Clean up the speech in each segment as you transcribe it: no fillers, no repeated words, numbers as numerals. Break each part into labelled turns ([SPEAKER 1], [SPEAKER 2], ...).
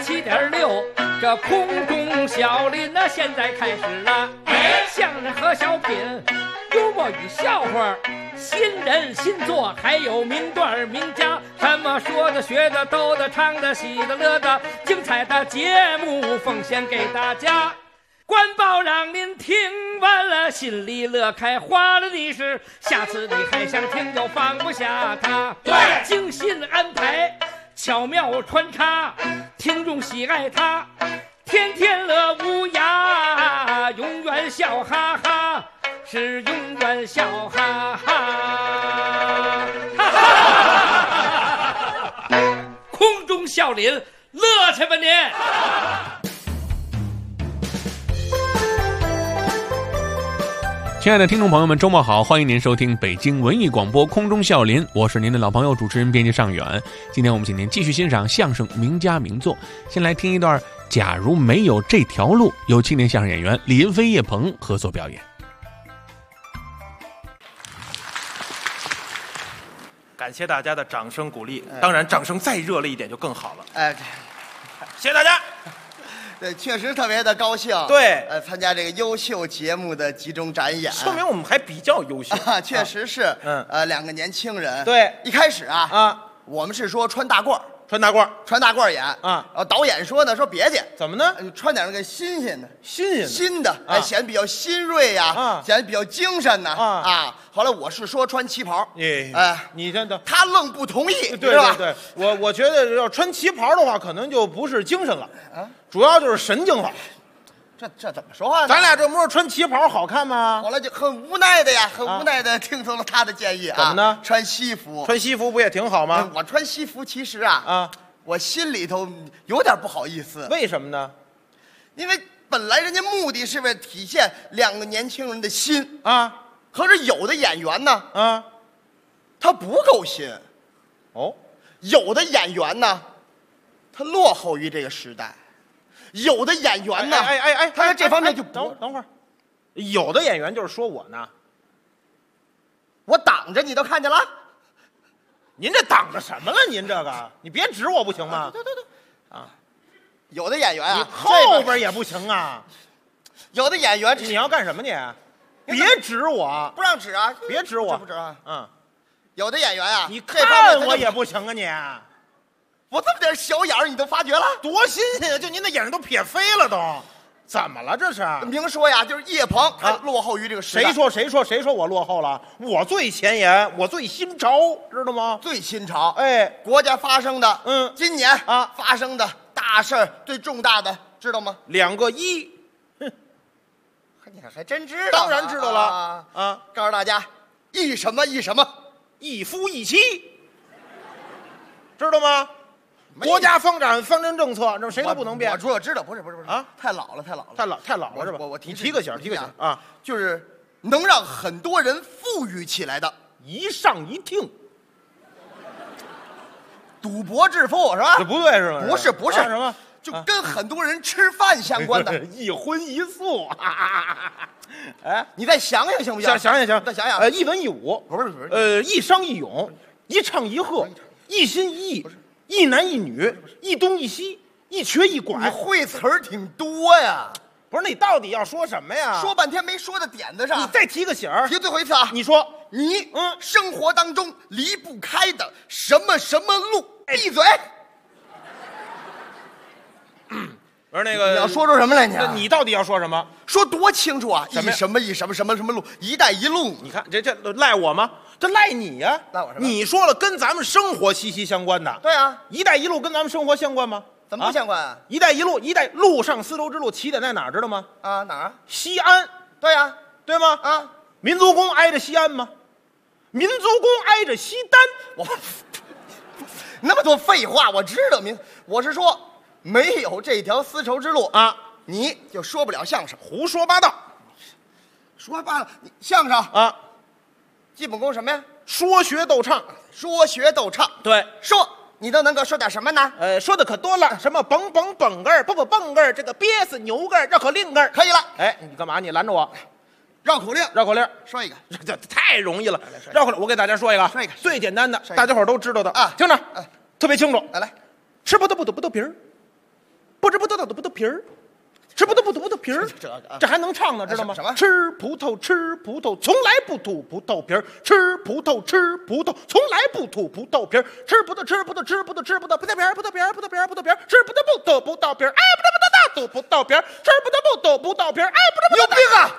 [SPEAKER 1] 107.6，这空中小林呢，现在开始了。相声和小品，幽默与笑话，新人新作，还有名段名家，什么说的、学的、逗的、唱的、喜的、乐的，精彩的节目奉献给大家。官报让您听完了，心里乐开花了的是，下次你还想听就放不下它。
[SPEAKER 2] 对，
[SPEAKER 1] 精心安排，巧妙穿插，听众喜爱它，天天乐无涯，永远笑哈哈，是永远笑哈哈。空中笑林，乐去吧您！
[SPEAKER 3] 亲爱的听众朋友们，周末好，欢迎您收听北京文艺广播空中笑林，我是您的老朋友主持人编辑尚远。今天我们请您继续欣赏相声名家名作，先来听一段假如没有这条路，由青年相声演员李云飞、叶鹏合作表演。
[SPEAKER 2] 感谢大家的掌声鼓励，当然掌声再热烈一点就更好了。
[SPEAKER 4] 哎，
[SPEAKER 2] 谢谢大家。
[SPEAKER 4] 对，确实特别的高兴。
[SPEAKER 2] 对，
[SPEAKER 4] 参加这个优秀节目的集中展演，
[SPEAKER 2] 说明我们还比较优秀。
[SPEAKER 4] 确实是。两个年轻人。
[SPEAKER 2] 对，
[SPEAKER 4] 一开始我们是说穿大褂，穿大褂演然后导演说呢，说别介，
[SPEAKER 2] 怎么呢？
[SPEAKER 4] 穿点那个新鲜的，新的，显得比较新锐呀，显得比较精神呐。后来我是说穿旗袍，
[SPEAKER 2] 你真的，
[SPEAKER 4] 他愣不同意，
[SPEAKER 2] 对吧？对，我觉得要穿旗袍的话，可能就不是精神了，主要就是神经了。
[SPEAKER 4] 这怎么说话呢？
[SPEAKER 2] 咱俩这不是穿旗袍好看吗？
[SPEAKER 4] 后来就很无奈的听从了他的建议
[SPEAKER 2] 怎么呢？
[SPEAKER 4] 穿西服
[SPEAKER 2] 不也挺好吗？
[SPEAKER 4] 我穿西服其实我心里头有点不好意思。
[SPEAKER 2] 为什么呢？
[SPEAKER 4] 因为本来人家目的是为了体现两个年轻人的心可是有的演员呢他不够心有的演员呢他落后于这个时代，有的演员呢他在这方面就不
[SPEAKER 2] 等会儿，有的演员就是说我呢，
[SPEAKER 4] 我挡着你都看见了。
[SPEAKER 2] 您这挡着什么了？您这个，你别指我不行吗？
[SPEAKER 4] 对，有的演员
[SPEAKER 2] 你后边也不行啊。
[SPEAKER 4] 有的演员
[SPEAKER 2] 你要干什么你？别指我，
[SPEAKER 4] 不让指
[SPEAKER 2] 别指我，
[SPEAKER 4] 不指有的演员
[SPEAKER 2] 你看我也不行你。
[SPEAKER 4] 我这么点小眼儿你都发觉了，
[SPEAKER 2] 多新鲜啊！就您的眼睛都撇飞了都，怎么了这是？
[SPEAKER 4] 明说呀，就是叶鹏他落后于这个时代。
[SPEAKER 2] 谁说我落后了？我最前沿，我最新潮，知道吗？
[SPEAKER 4] 最新潮。国家发生的今年发生的大事儿，最重大的知道吗？2个1。你还真知道？
[SPEAKER 2] 当然知道了
[SPEAKER 4] 告诉大家，一什么
[SPEAKER 2] 一夫一妻，知道吗？国家发展方针政策，这谁都不能变。
[SPEAKER 4] 我知道，不是太老了是吧？
[SPEAKER 2] 我提个醒
[SPEAKER 4] 就是能让很多人富裕起来的，
[SPEAKER 2] 一上一听，
[SPEAKER 4] 赌博致富是吧？
[SPEAKER 2] 这不对是吗？
[SPEAKER 4] 不是
[SPEAKER 2] 什么？
[SPEAKER 4] 就跟很多人吃饭相关的，
[SPEAKER 2] 一荤一素。
[SPEAKER 4] 你再想想行不行？
[SPEAKER 2] 想，
[SPEAKER 4] 再想想。
[SPEAKER 2] 一文一武，
[SPEAKER 4] 不是，
[SPEAKER 2] 一商一勇，一唱一和，一心一意，一男一女，一东一西，一瘸一拐。
[SPEAKER 4] 你会词儿挺多呀。
[SPEAKER 2] 不是，你到底要说什么呀？
[SPEAKER 4] 说半天没说到点子上。
[SPEAKER 2] 你再提个醒儿，
[SPEAKER 4] 提最后一次
[SPEAKER 2] 你说
[SPEAKER 4] 你生活当中离不开的什么路？闭嘴！
[SPEAKER 2] 不是那个，
[SPEAKER 4] 你要说出什么来？
[SPEAKER 2] 你到底要说什么？
[SPEAKER 4] 说多清楚啊！
[SPEAKER 2] 什么
[SPEAKER 4] 什么路？一带一路。
[SPEAKER 2] 你看这赖我吗？这赖你呀！
[SPEAKER 4] 赖我什么？
[SPEAKER 2] 你说了跟咱们生活息息相关的。
[SPEAKER 4] 对啊，
[SPEAKER 2] 一带一路跟咱们生活相关吗？
[SPEAKER 4] 怎么不相关啊？
[SPEAKER 2] 一带一路，陆上丝绸之路起点在哪儿知道吗？
[SPEAKER 4] 哪儿？
[SPEAKER 2] 西安。
[SPEAKER 4] 对啊，
[SPEAKER 2] 对吗？民族宫挨着西安吗？民族宫挨着西单。
[SPEAKER 4] 我那么多废话，我知道我是说。没有这条丝绸之路你就说不了相声，
[SPEAKER 2] 胡说八道。
[SPEAKER 4] 说罢了，相声基本功什么呀？
[SPEAKER 2] 说学逗唱，
[SPEAKER 4] 对，说你都能够说点什么呢？
[SPEAKER 2] 说的可多了，什么蹦蹦蹦儿，蹦蹦蹦儿，这个憋死牛个儿，绕口令儿，
[SPEAKER 4] 可以了。
[SPEAKER 2] 你干嘛？你拦着我？
[SPEAKER 4] 绕口令，说一个，
[SPEAKER 2] 这太容易了。绕口令，我给大家说一个，最简单的，大家伙都知道的听着，特别清楚。
[SPEAKER 4] 来，
[SPEAKER 2] 吃葡萄不吐葡萄皮儿， 不知不得的葡萄皮儿，吃葡萄不吐葡萄皮儿，这还能唱呢，知道吗？
[SPEAKER 4] 什么？
[SPEAKER 2] 吃葡萄，从来不吐葡萄皮儿；吃葡萄，从来不吐葡萄皮儿；吃葡萄，葡萄皮儿，葡萄皮儿，吃葡萄不吐葡萄皮儿，哎，不吐葡萄皮儿，吃葡萄不吐葡萄皮儿，哎，不有病啊！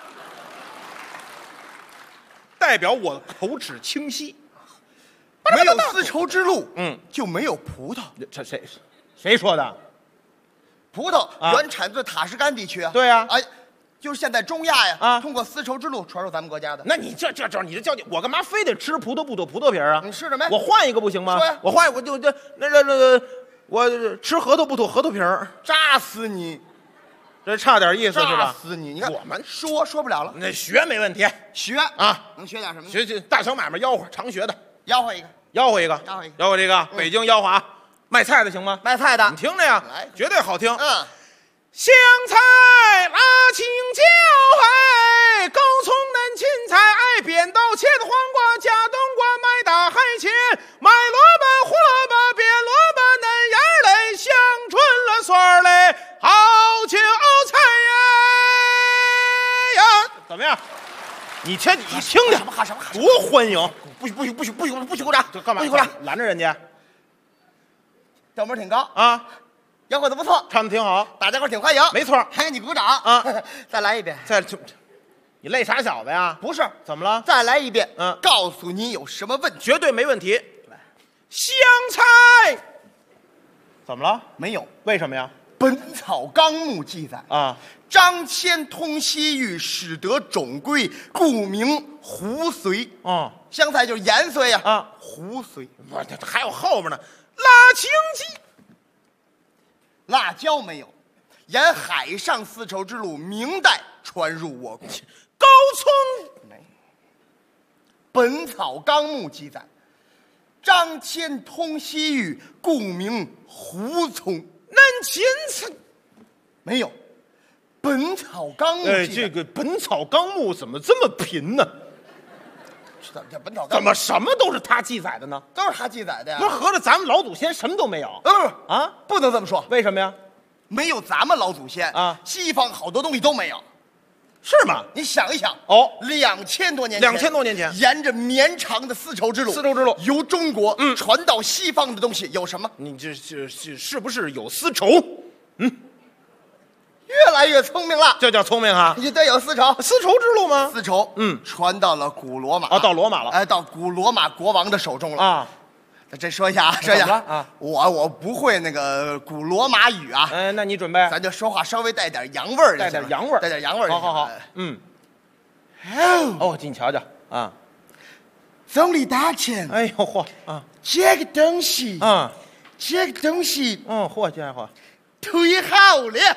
[SPEAKER 2] 代表我口齿清晰，
[SPEAKER 4] 没有丝绸之路，就没有葡萄。
[SPEAKER 2] 这谁说的？
[SPEAKER 4] 葡萄原产自塔什干地区啊。
[SPEAKER 2] 对呀，
[SPEAKER 4] 哎，就是现在中亚呀，
[SPEAKER 2] 啊，
[SPEAKER 4] 通过丝绸之路传入咱们国家的。
[SPEAKER 2] 那你这你这叫我干嘛非得吃葡萄不吐葡萄皮儿啊？
[SPEAKER 4] 你吃什么呀？
[SPEAKER 2] 我换一个不行吗？
[SPEAKER 4] 说呀，
[SPEAKER 2] 我换我就我吃核桃不吐核桃皮儿，
[SPEAKER 4] 扎死你！
[SPEAKER 2] 这差点意思是
[SPEAKER 4] 扎
[SPEAKER 2] 吧？
[SPEAKER 4] 死你！你看
[SPEAKER 2] 我们
[SPEAKER 4] 说不了了，
[SPEAKER 2] 那学没问题，
[SPEAKER 4] 学
[SPEAKER 2] 啊，
[SPEAKER 4] 能学点什么呢？
[SPEAKER 2] 学大小买卖吆喝，常学的，
[SPEAKER 4] 吆喝一个，
[SPEAKER 2] 吆喝一个，吆喝这个北京吆喝啊，卖菜的行吗？
[SPEAKER 4] 卖菜的，
[SPEAKER 2] 你听着呀，
[SPEAKER 4] 来，
[SPEAKER 2] 绝对好听。
[SPEAKER 3] 香菜辣青椒，哎，高葱嫩芹菜，哎，扁豆切的黄瓜，加冬瓜，买大海茄，买萝卜、胡萝卜、扁萝卜，嫩芽嘞，香椿了蒜儿嘞，好韭菜呀！怎么样？你听听
[SPEAKER 4] 什么喊什么喊？
[SPEAKER 2] 多欢迎！
[SPEAKER 4] 不许鼓掌！
[SPEAKER 2] 这干嘛？
[SPEAKER 4] 不许鼓掌！
[SPEAKER 2] 拦着人家，
[SPEAKER 4] 调门挺高
[SPEAKER 2] 啊！
[SPEAKER 4] 吆喝的不错，
[SPEAKER 2] 唱的挺好，
[SPEAKER 4] 大家伙挺欢迎，
[SPEAKER 2] 没错，
[SPEAKER 4] 还给你鼓掌
[SPEAKER 2] 啊！
[SPEAKER 4] 再来一遍，
[SPEAKER 2] 你累傻小子呀？
[SPEAKER 4] 不是，
[SPEAKER 2] 怎么了？
[SPEAKER 4] 再来一遍，告诉你有什么问题，
[SPEAKER 2] 绝对没问题。香菜，怎么了？
[SPEAKER 4] 没有，
[SPEAKER 2] 为什么呀？
[SPEAKER 4] 《本草纲目》记载
[SPEAKER 2] 啊，
[SPEAKER 4] 张骞通西域，使得种归，故名胡荽。香菜就是盐荽呀，啊，胡荽。
[SPEAKER 2] 不是，还有后边呢，辣青鸡。
[SPEAKER 4] 辣椒没有，沿海上丝绸之路，明代传入我国。
[SPEAKER 2] 高葱
[SPEAKER 4] 没，《本草纲目》记载，张骞通西域，故名胡葱。
[SPEAKER 2] 嫩芹菜
[SPEAKER 4] 没有，《本草纲目》记载。
[SPEAKER 2] 这个《本草纲目》怎么这么贫呢？
[SPEAKER 4] 这本草
[SPEAKER 2] 怎么什么都是他记载的呢？
[SPEAKER 4] 都是他记载的呀。
[SPEAKER 2] 不是合着咱们老祖先什么都没有？
[SPEAKER 4] 啊，不能这么说。
[SPEAKER 2] 为什么呀？
[SPEAKER 4] 没有咱们老祖先啊，西方好多东西都没有，
[SPEAKER 2] 是吗？
[SPEAKER 4] 你想一想
[SPEAKER 2] 哦
[SPEAKER 4] ，2000多年前
[SPEAKER 2] ，2000多年前，
[SPEAKER 4] 沿着绵长的丝绸之路，由中国传到西方的东西有什么？
[SPEAKER 2] 你这是不是有丝绸？
[SPEAKER 4] 越来越聪明了，
[SPEAKER 2] 这叫聪明哈！
[SPEAKER 4] 你对，有丝绸，
[SPEAKER 2] 丝绸之路吗？
[SPEAKER 4] 丝绸，传到了古罗马，
[SPEAKER 2] 到罗马了，
[SPEAKER 4] 哎，到古罗马国王的手中了
[SPEAKER 2] 啊。
[SPEAKER 4] 这说一下啊，说一下啊，我不会那个古罗马语啊，
[SPEAKER 2] 那你准备，
[SPEAKER 4] 咱就说话稍微带点洋味儿，
[SPEAKER 2] 带点洋味儿，
[SPEAKER 4] 带点洋味儿，
[SPEAKER 2] 好，你瞧瞧啊，
[SPEAKER 4] 总理大臣，
[SPEAKER 2] 哎呦嚯啊，
[SPEAKER 4] 这个东西
[SPEAKER 2] 啊，
[SPEAKER 4] 这个东西，
[SPEAKER 2] 嚯家伙，
[SPEAKER 4] 忒好了。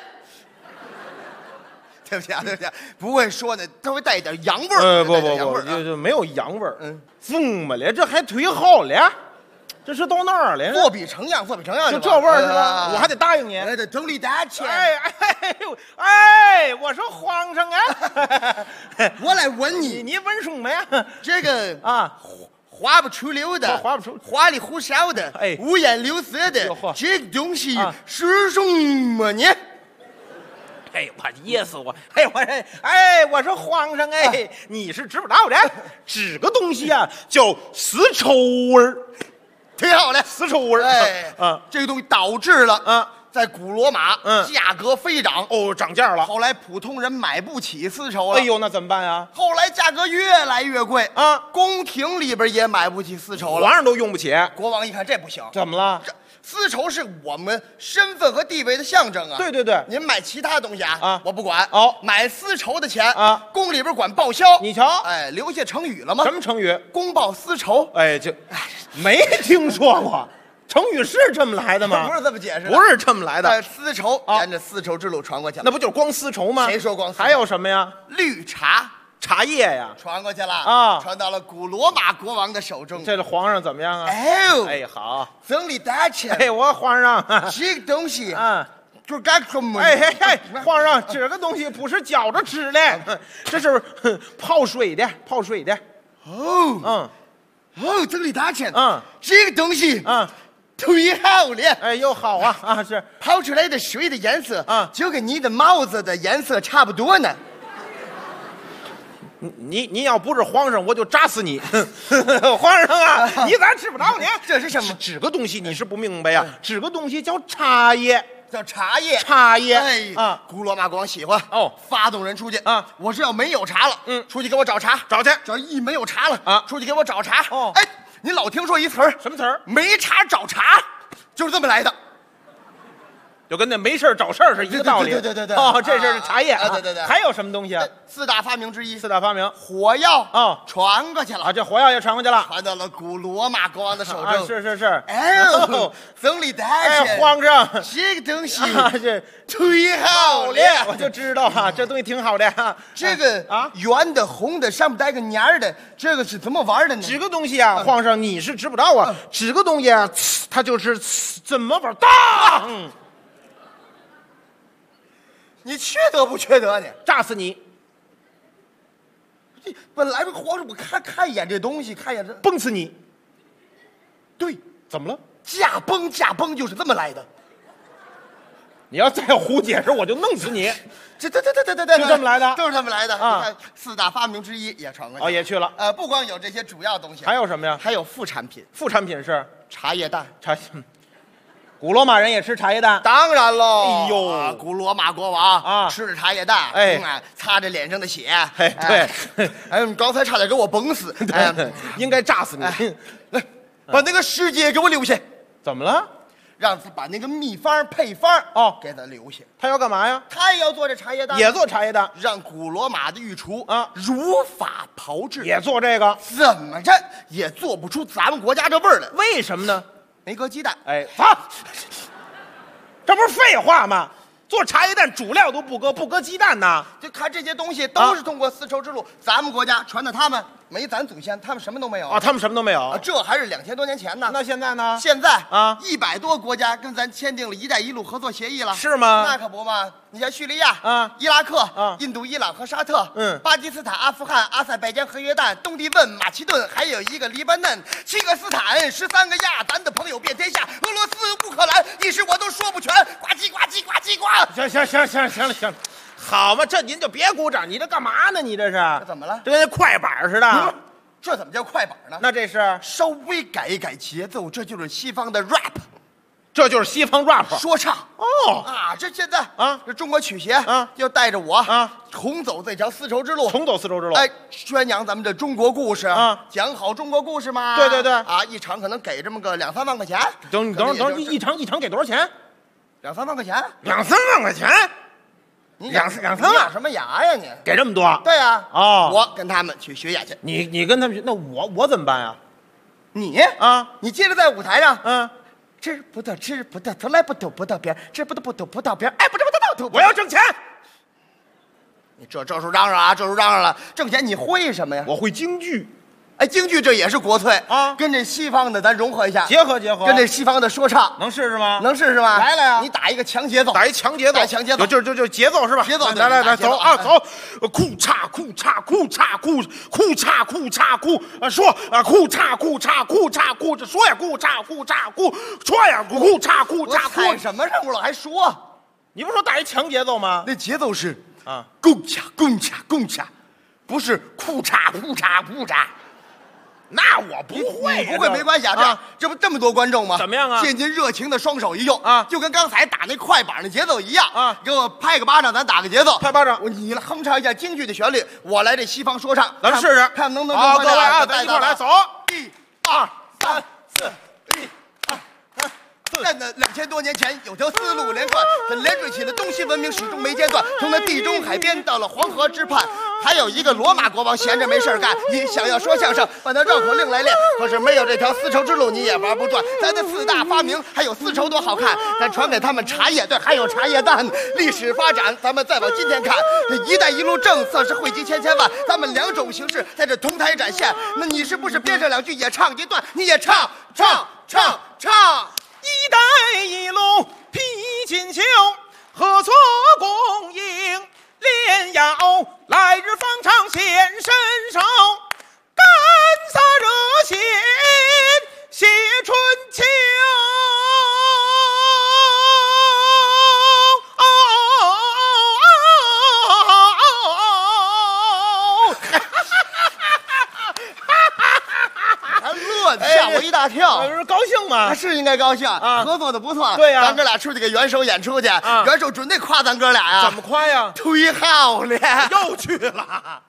[SPEAKER 4] 对不起啊，对不起，不会说呢，稍微带一点洋味儿。
[SPEAKER 2] 不，就没有洋味儿。疯么了？这还忒好了？这是到哪儿了？
[SPEAKER 4] 作比成样，作比成样，
[SPEAKER 2] 就这味儿是吧？我还得答应你。
[SPEAKER 4] 总理大臣。
[SPEAKER 2] 哎，我说皇上啊，
[SPEAKER 4] 我来问你，
[SPEAKER 2] 你问什么呀？
[SPEAKER 4] 这个啊，花不出溜的，花里胡哨的，五颜六色的，这个东西是什么呢？
[SPEAKER 2] 我噎死我！我说皇上你是知不道的，这个东西啊叫丝绸味儿，
[SPEAKER 4] 忒好了，
[SPEAKER 2] 丝绸味儿。
[SPEAKER 4] 这个东西导致了在古罗马价格飞涨，
[SPEAKER 2] 涨价了。
[SPEAKER 4] 后来普通人买不起丝绸了，
[SPEAKER 2] 那怎么办呀？
[SPEAKER 4] 后来价格越来越贵啊，宫廷里边也买不起丝绸了，
[SPEAKER 2] 皇上都用不起。
[SPEAKER 4] 国王一看这不行，
[SPEAKER 2] 怎么了？
[SPEAKER 4] 丝绸是我们身份和地位的象征啊！
[SPEAKER 2] 对，
[SPEAKER 4] 您买其他东西啊，我不管。买丝绸的钱
[SPEAKER 2] 啊，
[SPEAKER 4] 宫里边管报销。
[SPEAKER 2] 你瞧，
[SPEAKER 4] 留下成语了吗？
[SPEAKER 2] 什么成语？
[SPEAKER 4] 公报私绸。
[SPEAKER 2] 没听说过。成语是这么来的吗？
[SPEAKER 4] 不是这么解释的，
[SPEAKER 2] 不是这么来的。
[SPEAKER 4] 丝绸沿着丝绸之路传过去了，
[SPEAKER 2] 那不就是光丝绸吗？
[SPEAKER 4] 谁说光丝绸？
[SPEAKER 2] 还有什么呀？
[SPEAKER 4] 绿茶。
[SPEAKER 2] 茶叶呀，
[SPEAKER 4] 传过去了啊，传到了古罗马国王的手中。
[SPEAKER 2] 这个皇上怎么样啊？好，
[SPEAKER 4] 总理大臣。
[SPEAKER 2] 我皇上，
[SPEAKER 4] 这个东西就是干什么？
[SPEAKER 2] 皇上，这个东西不是嚼着吃的，这是泡水的。
[SPEAKER 4] 总理大臣，这个东西忒好了。
[SPEAKER 2] 哎，又好啊啊，是
[SPEAKER 4] 泡出来的水的颜色
[SPEAKER 2] 啊，
[SPEAKER 4] 就跟你的帽子的颜色差不多呢。
[SPEAKER 2] 你要不是皇上，我就扎死你！皇上啊，你咋知不着呢？
[SPEAKER 4] 这是什么？
[SPEAKER 2] 指个东西你是不明白呀？指个东西叫茶叶，
[SPEAKER 4] 叫茶叶。
[SPEAKER 2] 茶叶，
[SPEAKER 4] 哎
[SPEAKER 2] 啊，
[SPEAKER 4] 古罗马国王喜欢
[SPEAKER 2] 哦，
[SPEAKER 4] 发动人出去
[SPEAKER 2] 啊。
[SPEAKER 4] 我是要没有茶了，出去给我找茶，
[SPEAKER 2] 找去。
[SPEAKER 4] 只要一没有茶了
[SPEAKER 2] 啊，
[SPEAKER 4] 出去给我找茶。
[SPEAKER 2] 哦，
[SPEAKER 4] 哎，你老听说一词儿，
[SPEAKER 2] 什么词儿？
[SPEAKER 4] 没茶找茶，就是这么来的。
[SPEAKER 2] 就跟那没事找事儿是一个道理。
[SPEAKER 4] 对。
[SPEAKER 2] 哦，这是茶叶啊。
[SPEAKER 4] 对。
[SPEAKER 2] 还有什么东西啊？
[SPEAKER 4] 四大发明之一。
[SPEAKER 2] 四大发明，
[SPEAKER 4] 火药
[SPEAKER 2] 哦，
[SPEAKER 4] 传过去了
[SPEAKER 2] 啊，这火药也传过去了，
[SPEAKER 4] 传到了古罗马国王的手中。
[SPEAKER 2] 啊，是。
[SPEAKER 4] 哎呦，总理大人，
[SPEAKER 2] 皇上，
[SPEAKER 4] 这个东西
[SPEAKER 2] 这
[SPEAKER 4] 忒好了，
[SPEAKER 2] 我就知道哈，这东西挺好的。
[SPEAKER 4] 这个
[SPEAKER 2] 啊，
[SPEAKER 4] 圆的、红的，上面带个捻儿的，这个是怎么玩的呢？
[SPEAKER 2] 指个东西啊，皇上你是知不道啊，指个东西啊，它就是怎么玩当。
[SPEAKER 4] 你缺德不缺德呢？
[SPEAKER 2] 炸死你！
[SPEAKER 4] 本来这皇上，我看一眼这东西，看一眼这，
[SPEAKER 2] 崩死你！
[SPEAKER 4] 对，
[SPEAKER 2] 怎么了？
[SPEAKER 4] 驾崩就是这么来的。
[SPEAKER 2] 你要再胡解释，我就弄死你！
[SPEAKER 4] 对，
[SPEAKER 2] 就这么来的，
[SPEAKER 4] 都是这么来的
[SPEAKER 2] 啊！
[SPEAKER 4] 你看四大发明之一也传过去，
[SPEAKER 2] 哦，也去了。
[SPEAKER 4] 不光有这些主要东西，
[SPEAKER 2] 还有什么呀？
[SPEAKER 4] 还有副产品，
[SPEAKER 2] 副产品是
[SPEAKER 4] 茶叶蛋。
[SPEAKER 2] 古罗马人也吃茶叶蛋？
[SPEAKER 4] 当然喽！
[SPEAKER 2] 哎呦，
[SPEAKER 4] 古罗马国王
[SPEAKER 2] 啊，
[SPEAKER 4] 吃着茶叶蛋，擦着脸上的血，
[SPEAKER 2] 哎，对，
[SPEAKER 4] 哎，你刚才差点给我崩死，哎，
[SPEAKER 2] 应该炸死你！
[SPEAKER 4] 来，把那个师姐给我留下。
[SPEAKER 2] 怎么了？
[SPEAKER 4] 让他把那个秘方配方给他留下。
[SPEAKER 2] 他要干嘛呀？
[SPEAKER 4] 他也要做这茶叶蛋，
[SPEAKER 2] 也做茶叶蛋，
[SPEAKER 4] 让古罗马的御厨
[SPEAKER 2] 啊
[SPEAKER 4] 如法炮制，
[SPEAKER 2] 也做这个，
[SPEAKER 4] 怎么着也做不出咱们国家这味儿来。
[SPEAKER 2] 为什么呢？
[SPEAKER 4] 没搁鸡蛋。
[SPEAKER 2] 哎，这不是废话吗？做茶叶蛋主料都不搁鸡蛋呢？
[SPEAKER 4] 就看这些东西都是通过丝绸之路，咱们国家传到他们，没咱祖先，他们什么都没有
[SPEAKER 2] 啊，他们什么都没有。
[SPEAKER 4] 这还是2000多年前呢。
[SPEAKER 2] 那现在呢？
[SPEAKER 4] 现在
[SPEAKER 2] 啊
[SPEAKER 4] ，100多国家跟咱签订了一带一路合作协议了，
[SPEAKER 2] 是吗？
[SPEAKER 4] 那可不嘛！你像叙利亚
[SPEAKER 2] 啊、
[SPEAKER 4] 伊拉克
[SPEAKER 2] 啊、
[SPEAKER 4] 印度、伊朗和沙特，
[SPEAKER 2] 巴
[SPEAKER 4] 基斯坦、阿富汗、阿塞拜疆和约旦、东帝汶、马其顿，还有一个黎巴嫩、7个斯坦、13个亚，咱的朋友遍天下，俄罗斯、乌克兰，一时我都说不全。呱唧呱唧呱唧呱！
[SPEAKER 2] 行了，好嘛，这您就别鼓掌，你这干嘛呢？你这是？
[SPEAKER 4] 这怎么了？
[SPEAKER 2] 这跟那快板似的。
[SPEAKER 4] 这怎么叫快板呢？
[SPEAKER 2] 那这是
[SPEAKER 4] 稍微改一改节奏，这就是西方的 rap，
[SPEAKER 2] 这就是西方 rap
[SPEAKER 4] 说唱。
[SPEAKER 2] 哦
[SPEAKER 4] 啊，这现在
[SPEAKER 2] 啊，
[SPEAKER 4] 这中国曲协
[SPEAKER 2] 啊，
[SPEAKER 4] 要带着我
[SPEAKER 2] 啊，
[SPEAKER 4] 重走这条丝绸之路，
[SPEAKER 2] 重走丝绸之路。
[SPEAKER 4] 哎，宣扬咱们这中国故事
[SPEAKER 2] 啊，
[SPEAKER 4] 讲好中国故事嘛。
[SPEAKER 2] 对
[SPEAKER 4] 啊，一场可能给这么个2、3万块钱。
[SPEAKER 2] 等一场给多少钱
[SPEAKER 4] ？2、3万块钱。
[SPEAKER 2] 2、3万块钱？
[SPEAKER 4] 你
[SPEAKER 2] 2、3万？
[SPEAKER 4] 你咬什么牙呀你？
[SPEAKER 2] 给这么多？
[SPEAKER 4] 对呀。
[SPEAKER 2] 哦，
[SPEAKER 4] 我跟他们去学演去。
[SPEAKER 2] 你跟他们去，那我怎么办呀？
[SPEAKER 4] 你
[SPEAKER 2] 啊，
[SPEAKER 4] 你接着在舞台上，吃葡萄，从来不吐葡萄皮，吃葡萄葡萄皮，哎，不吐。
[SPEAKER 2] 我要挣钱。
[SPEAKER 4] 你这时候嚷嚷啊，这时候嚷嚷了，挣钱你会什么呀？
[SPEAKER 2] 我会京剧。
[SPEAKER 4] 哎，京剧这也是国粹
[SPEAKER 2] 啊，
[SPEAKER 4] 跟这西方的咱融合一下，
[SPEAKER 2] 结合，
[SPEAKER 4] 跟这西方的说唱，
[SPEAKER 2] 能试试吗？
[SPEAKER 4] 能试试吗？
[SPEAKER 2] 来了呀！
[SPEAKER 4] 你打一个强节奏，
[SPEAKER 2] 打一强节奏，就节奏是吧？
[SPEAKER 4] 节奏，
[SPEAKER 2] 来走啊，走，裤衩，说啊，裤衩，这说呀，裤衩，说呀，裤衩，
[SPEAKER 4] 踩什么任务了还说？
[SPEAKER 2] 你不是说打一强节奏吗？
[SPEAKER 4] 那节奏是
[SPEAKER 2] 啊，
[SPEAKER 4] 共恰，不是裤衩。
[SPEAKER 2] 那我不会，
[SPEAKER 4] 不会没关系啊。这不这么多观众吗？
[SPEAKER 2] 怎么样啊？
[SPEAKER 4] 现今热情的双手一用
[SPEAKER 2] 啊，
[SPEAKER 4] 就跟刚才打那快板的节奏一样
[SPEAKER 2] 啊。
[SPEAKER 4] 给我拍个巴掌，咱打个节奏。
[SPEAKER 2] 拍巴掌，
[SPEAKER 4] 你来哼唱一下京剧的旋律，我来这西方说唱，
[SPEAKER 2] 咱们试试，
[SPEAKER 4] 看能不能。
[SPEAKER 2] 好，各位啊，咱一块来走
[SPEAKER 4] ，1、2、3、4，1、2、3。在那2000多年前，有条丝路连贯，它连缀起了东西文明，始终没间断。从那地中海边到了黄河之畔，还有一个罗马国王闲着没事干，你想要说相声，把那绕口令来练。可是没有这条丝绸之路，你也玩不转。咱的4大发明，还有丝绸多好看，咱传给他们茶叶，对，还有茶叶蛋。历史发展，咱们再往今天看，这一带一路政策是惠及千万，咱们2种形式在这同台展现。那你是不是编上2句也唱一段？你也唱。
[SPEAKER 2] 一带一路披锦绣，合作共赢连腰，来日方长显身手，干洒热血写春秋。
[SPEAKER 4] 大跳，
[SPEAKER 2] 高兴吗？
[SPEAKER 4] 是应该高兴
[SPEAKER 2] 啊，
[SPEAKER 4] 合作的不错。
[SPEAKER 2] 对呀，
[SPEAKER 4] 咱哥俩出去给元首演出去，元首准得夸咱哥俩呀。
[SPEAKER 2] 怎么夸呀？
[SPEAKER 4] 忒好了，
[SPEAKER 2] 又去了。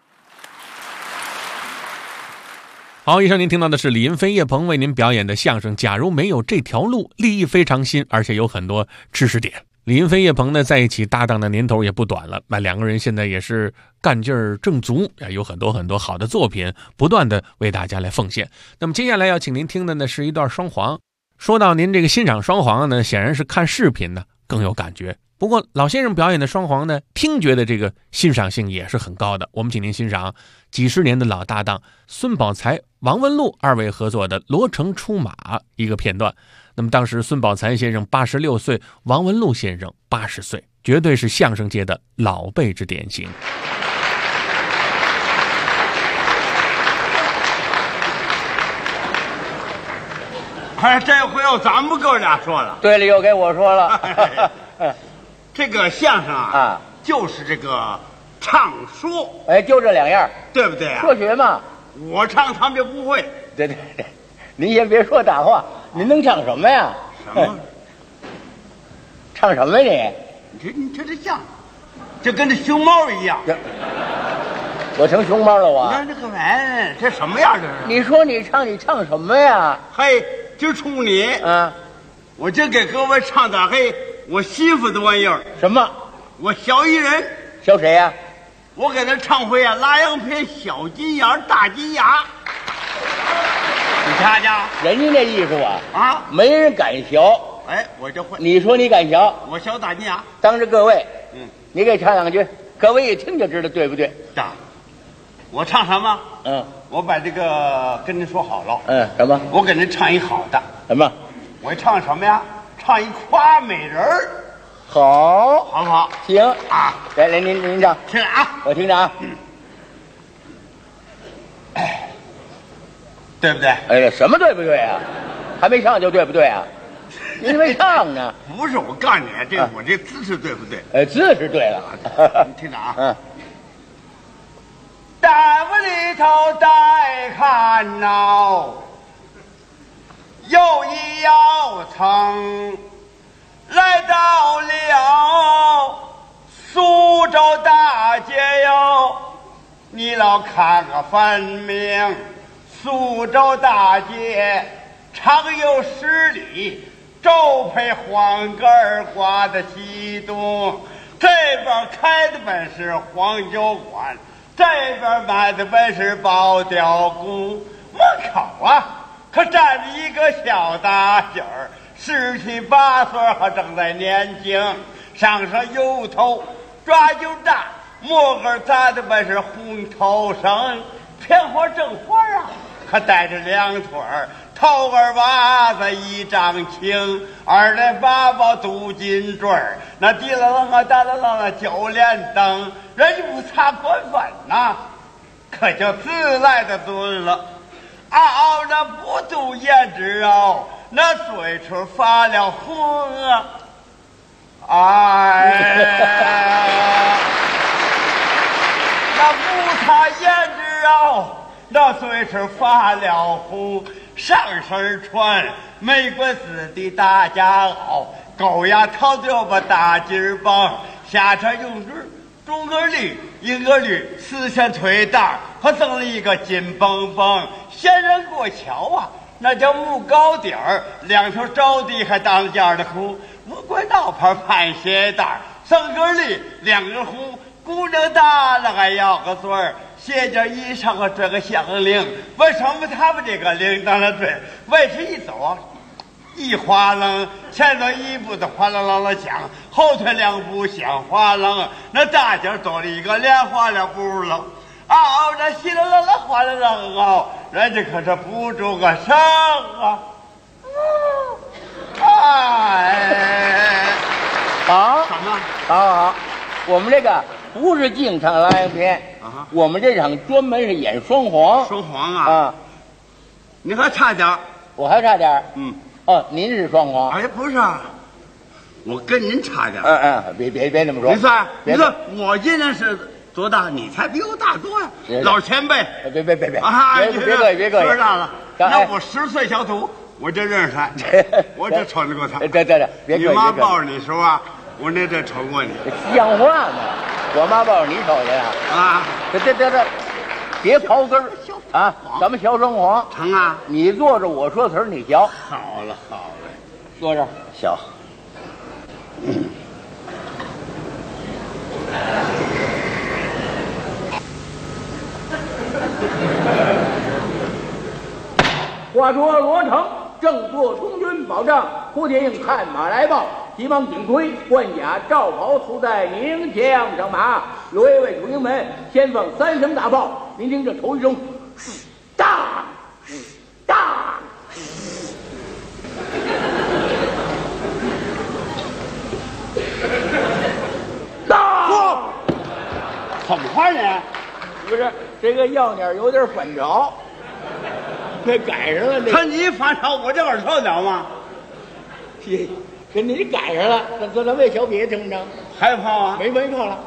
[SPEAKER 3] 好，以上您听到的是李云飞、叶鹏为您表演的相声《假如没有这条路》，立意非常新，而且有很多知识点。李云飞、叶鹏呢在一起搭档的年头也不短了，那两个人现在也是干劲儿正足，有很多好的作品不断的为大家来奉献。那么接下来要请您听的呢是一段双簧。说到您这个欣赏双簧呢，显然是看视频呢更有感觉。不过老先生表演的双簧呢，听觉的这个欣赏性也是很高的。我们请您欣赏几十年的老搭档孙宝才、王文禄二位合作的《罗成出马》一个片段。那么当时孙宝才先生86岁，王文禄先生80岁，绝对是相声界的老辈之典型。
[SPEAKER 5] 这回又咱们哥俩说了。
[SPEAKER 6] 对了，又给我说了。
[SPEAKER 5] 这个相声啊，就是这个唱说，
[SPEAKER 6] 就这两样，
[SPEAKER 5] 对不对啊？
[SPEAKER 6] 说学嘛，
[SPEAKER 5] 我唱他们就不会。
[SPEAKER 6] 对，您先别说大话，您能唱什么呀？
[SPEAKER 5] 什么？
[SPEAKER 6] 唱什么呀
[SPEAKER 5] 你这像，就跟这熊猫一样。
[SPEAKER 6] 我成熊猫了，我。
[SPEAKER 5] 你看这个人，这什么样这是？
[SPEAKER 6] 你说你唱什么呀？
[SPEAKER 5] 嘿，就冲你，我就给各位唱点我媳妇的玩意儿。
[SPEAKER 6] 什么？
[SPEAKER 5] 我小艺人。
[SPEAKER 6] 小谁呀？
[SPEAKER 5] 我给他唱回拉洋片，小金眼大金牙。你瞧瞧，
[SPEAKER 6] 人家那艺术
[SPEAKER 5] 啊，
[SPEAKER 6] 没人敢学。
[SPEAKER 5] 我就会。
[SPEAKER 6] 你说你敢学？
[SPEAKER 5] 我小大金牙。
[SPEAKER 6] 当着各位，你给唱两句，各位一听就知道对不对？
[SPEAKER 5] 我唱什么？我把这个跟您说好了。
[SPEAKER 6] 什么？
[SPEAKER 5] 我给您唱一好的。
[SPEAKER 6] 什么？
[SPEAKER 5] 我唱什么呀？唱一夸美人儿。
[SPEAKER 6] 好
[SPEAKER 5] 不好？
[SPEAKER 6] 行啊！来，您唱，
[SPEAKER 5] 听着啊，
[SPEAKER 6] 我听着啊。
[SPEAKER 5] 对不对？
[SPEAKER 6] 什么对不对啊？还没唱就对不对啊？您没唱呢。
[SPEAKER 5] 不是，我告诉你，我这姿势对不对？
[SPEAKER 6] 姿势对了。
[SPEAKER 5] 你听着啊。大屋里头待看闹，又一摇层，来到了苏州大街哟，你老看个分明。苏州大街长有10里，周配黄格儿挂的西东，这边开的本是黄酒馆，这边卖的本是包雕鼓。门口啊可站着一个小大姐儿，17、18岁，还正在年轻，上身油头抓就大，墨根扎的本是红头绳，偏花正花啊可带着2腿儿，头儿娃子一丈青，2连8宝镀金坠儿，那滴啦啷啊哒啦啷啊9连灯，人家不擦管粉呐，可就自来的尊了。嗷那不度胭脂哦，那嘴唇发了红啊！那不擦胭脂哦，那嘴唇发了红，上身穿玫瑰丝的大夹袄，狗牙套就把大金棒，下身用中个绿一个绿，4线腿带还赠了一个金蹦蹦，仙人过桥啊，那叫木高底儿，2条着地还当件的裤，乌龟闹牌盘鞋带，3根绿2根红，姑娘大了还要个嘴儿，鞋件衣裳和这个项铃，为什么他们这个铃铛了对？为是一走啊，一哗楞，前头一步的哗啦啦啦响，后退2步响哗楞，那大姐走了一个连哗啦不楞，那稀啦啦啦哗啦啦人家可是不住个声啊！
[SPEAKER 6] 好，
[SPEAKER 5] 什么？
[SPEAKER 6] 好，我们这个不是净唱拉洋片，我们这场专门是演双簧。
[SPEAKER 5] 双簧啊！你还差点，
[SPEAKER 6] 我还差点。您是双簧？
[SPEAKER 5] 不是啊，我跟您差点。
[SPEAKER 6] 别那么说。
[SPEAKER 5] 你说我今年是多大？你才比我大多呀，老前辈。
[SPEAKER 6] 别
[SPEAKER 5] 啊！
[SPEAKER 6] 别客气，
[SPEAKER 5] 多大了？那我10岁小徒。 我这认识他，我这瞅着过他。
[SPEAKER 6] 对，别
[SPEAKER 5] 你妈抱着你时候啊，我那这瞅过你。
[SPEAKER 6] 像话吗？我妈抱着你瞅去呀？
[SPEAKER 5] 啊，
[SPEAKER 6] 这，别刨根儿啊！咱们学双簧
[SPEAKER 5] 成啊！
[SPEAKER 6] 你坐着，我说词儿，你学。
[SPEAKER 5] 好了，
[SPEAKER 6] 坐这儿
[SPEAKER 5] 小。
[SPEAKER 6] 话说罗成正做充军保障，胡天应看马来报，急忙顶盔冠甲罩袍，出在明枪上马。罗爷为楚营门先放3声大炮，您听这头一声，大，
[SPEAKER 5] 怎么话呢？
[SPEAKER 6] 不是这个药鸟有点反着，给改上了。
[SPEAKER 5] 他你反正我这耳朵了吗？
[SPEAKER 6] 给你改上了，咱为小别成不成？
[SPEAKER 5] 还炮啊？
[SPEAKER 6] 没炮了。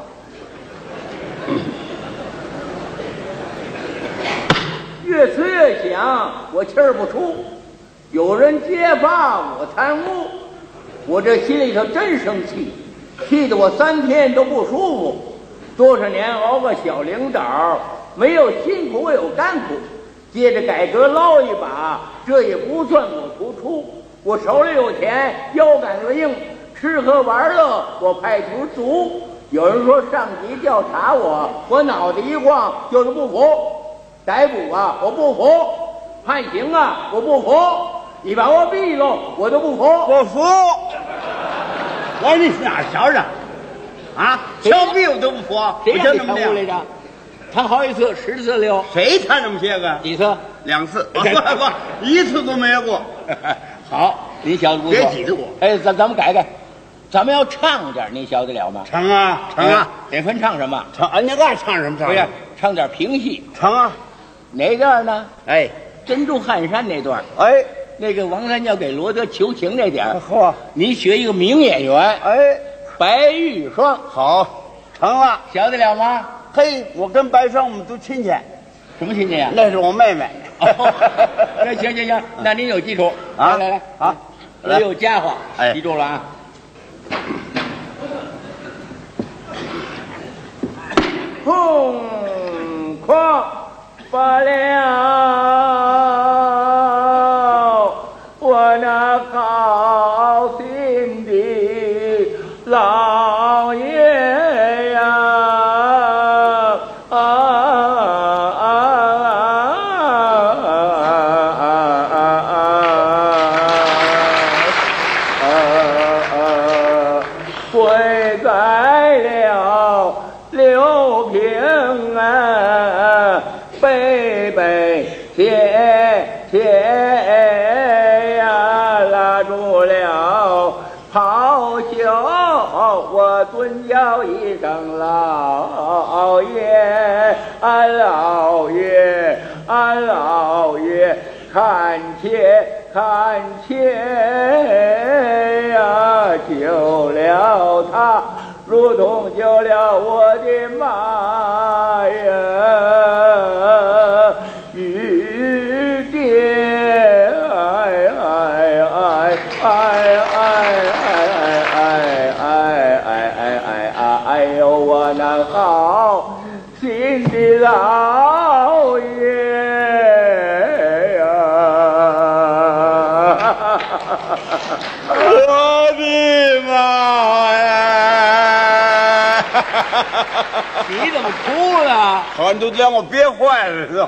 [SPEAKER 6] 越吹越响，我气儿不出。有人揭发我贪污，我这心里头真生气，气得我3天都不舒服。多少年熬个小领导，没有辛苦有甘苦，接着改革捞一把，这也不算我突出。我手里有钱，腰杆子硬，吃喝玩乐我派头足。有人说上级调查我脑袋一晃就是不服，逮捕啊我不服，判刑啊我不服，你把我毙了我都不服。
[SPEAKER 5] 不服！我说你哪瞧着？啊，枪毙我都不服！
[SPEAKER 6] 谁让你贪污来着？贪好几次，10次了。
[SPEAKER 5] 谁贪这么些个？
[SPEAKER 6] 几次
[SPEAKER 5] ？2次。不，1次都没有过。
[SPEAKER 6] 好，你小子不错。
[SPEAKER 5] 别挤着我。
[SPEAKER 6] 哎，咱们改改，咱们要唱点，您晓得了吗？
[SPEAKER 5] 成啊，
[SPEAKER 6] 得分唱什么？
[SPEAKER 5] 成，你爱唱什么唱？
[SPEAKER 6] 不是，唱点评戏。
[SPEAKER 5] 成啊。
[SPEAKER 6] 哪段呢？
[SPEAKER 5] 哎，
[SPEAKER 6] 珍珠汗衫那段。
[SPEAKER 5] 哎，
[SPEAKER 6] 那个王三要给罗德求情那点。
[SPEAKER 5] 嚯，
[SPEAKER 6] 你选一个名演员。
[SPEAKER 5] 哎。
[SPEAKER 6] 白玉霜，
[SPEAKER 5] 好，成了，
[SPEAKER 6] 晓得了吗？
[SPEAKER 5] 嘿，我跟白霜我们都亲戚。
[SPEAKER 6] 什么亲戚呀？
[SPEAKER 5] 那是我妹妹。
[SPEAKER 6] 那行，那您有基础啊！来，
[SPEAKER 5] 好，
[SPEAKER 6] 我有家伙，
[SPEAKER 5] 哎，
[SPEAKER 6] 记住了啊！空旷发了我那好心的老爷呀！跪在了刘平背背贴呀，拉住了袍袖，我尊叫一声老爷，老爷，老爷，看切呀，救了他，如同救了我的妈呀！玉蝶，哎呦，我那好心的老爷呀！
[SPEAKER 5] 我的妈呀！
[SPEAKER 6] 你怎么哭了？
[SPEAKER 5] 好像都让我憋坏了都。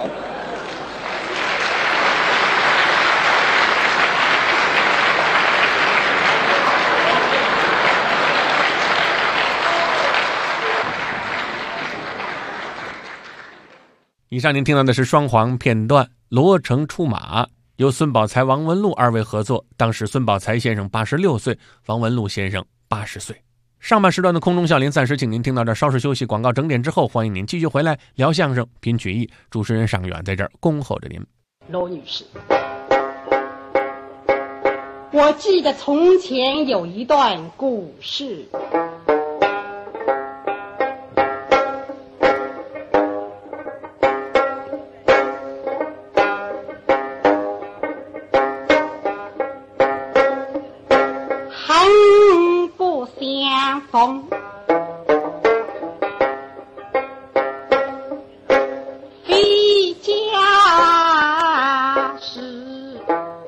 [SPEAKER 3] 以上您听到的是双簧片段，罗成出马，由孙宝才、王文禄2位合作。当时孙宝才先生86岁，王文禄先生80岁。上半时段的空中笑林暂时请您听到这儿，稍事休息，广告整点之后，欢迎您继续回来聊相声、品曲艺。主持人尚远在这儿恭候着您。
[SPEAKER 7] 罗女士，我记得从前有一段故事。 相逢。非家事，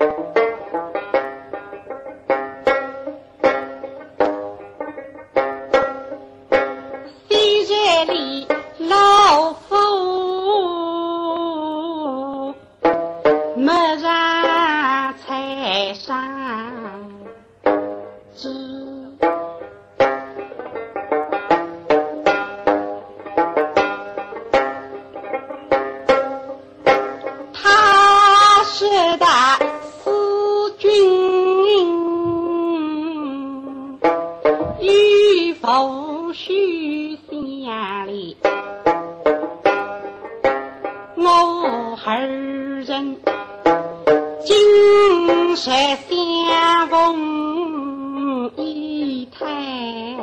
[SPEAKER 7] 昔日里老夫蓦然才上知。他是的思君，与否须相离。我二人今世相逢一态，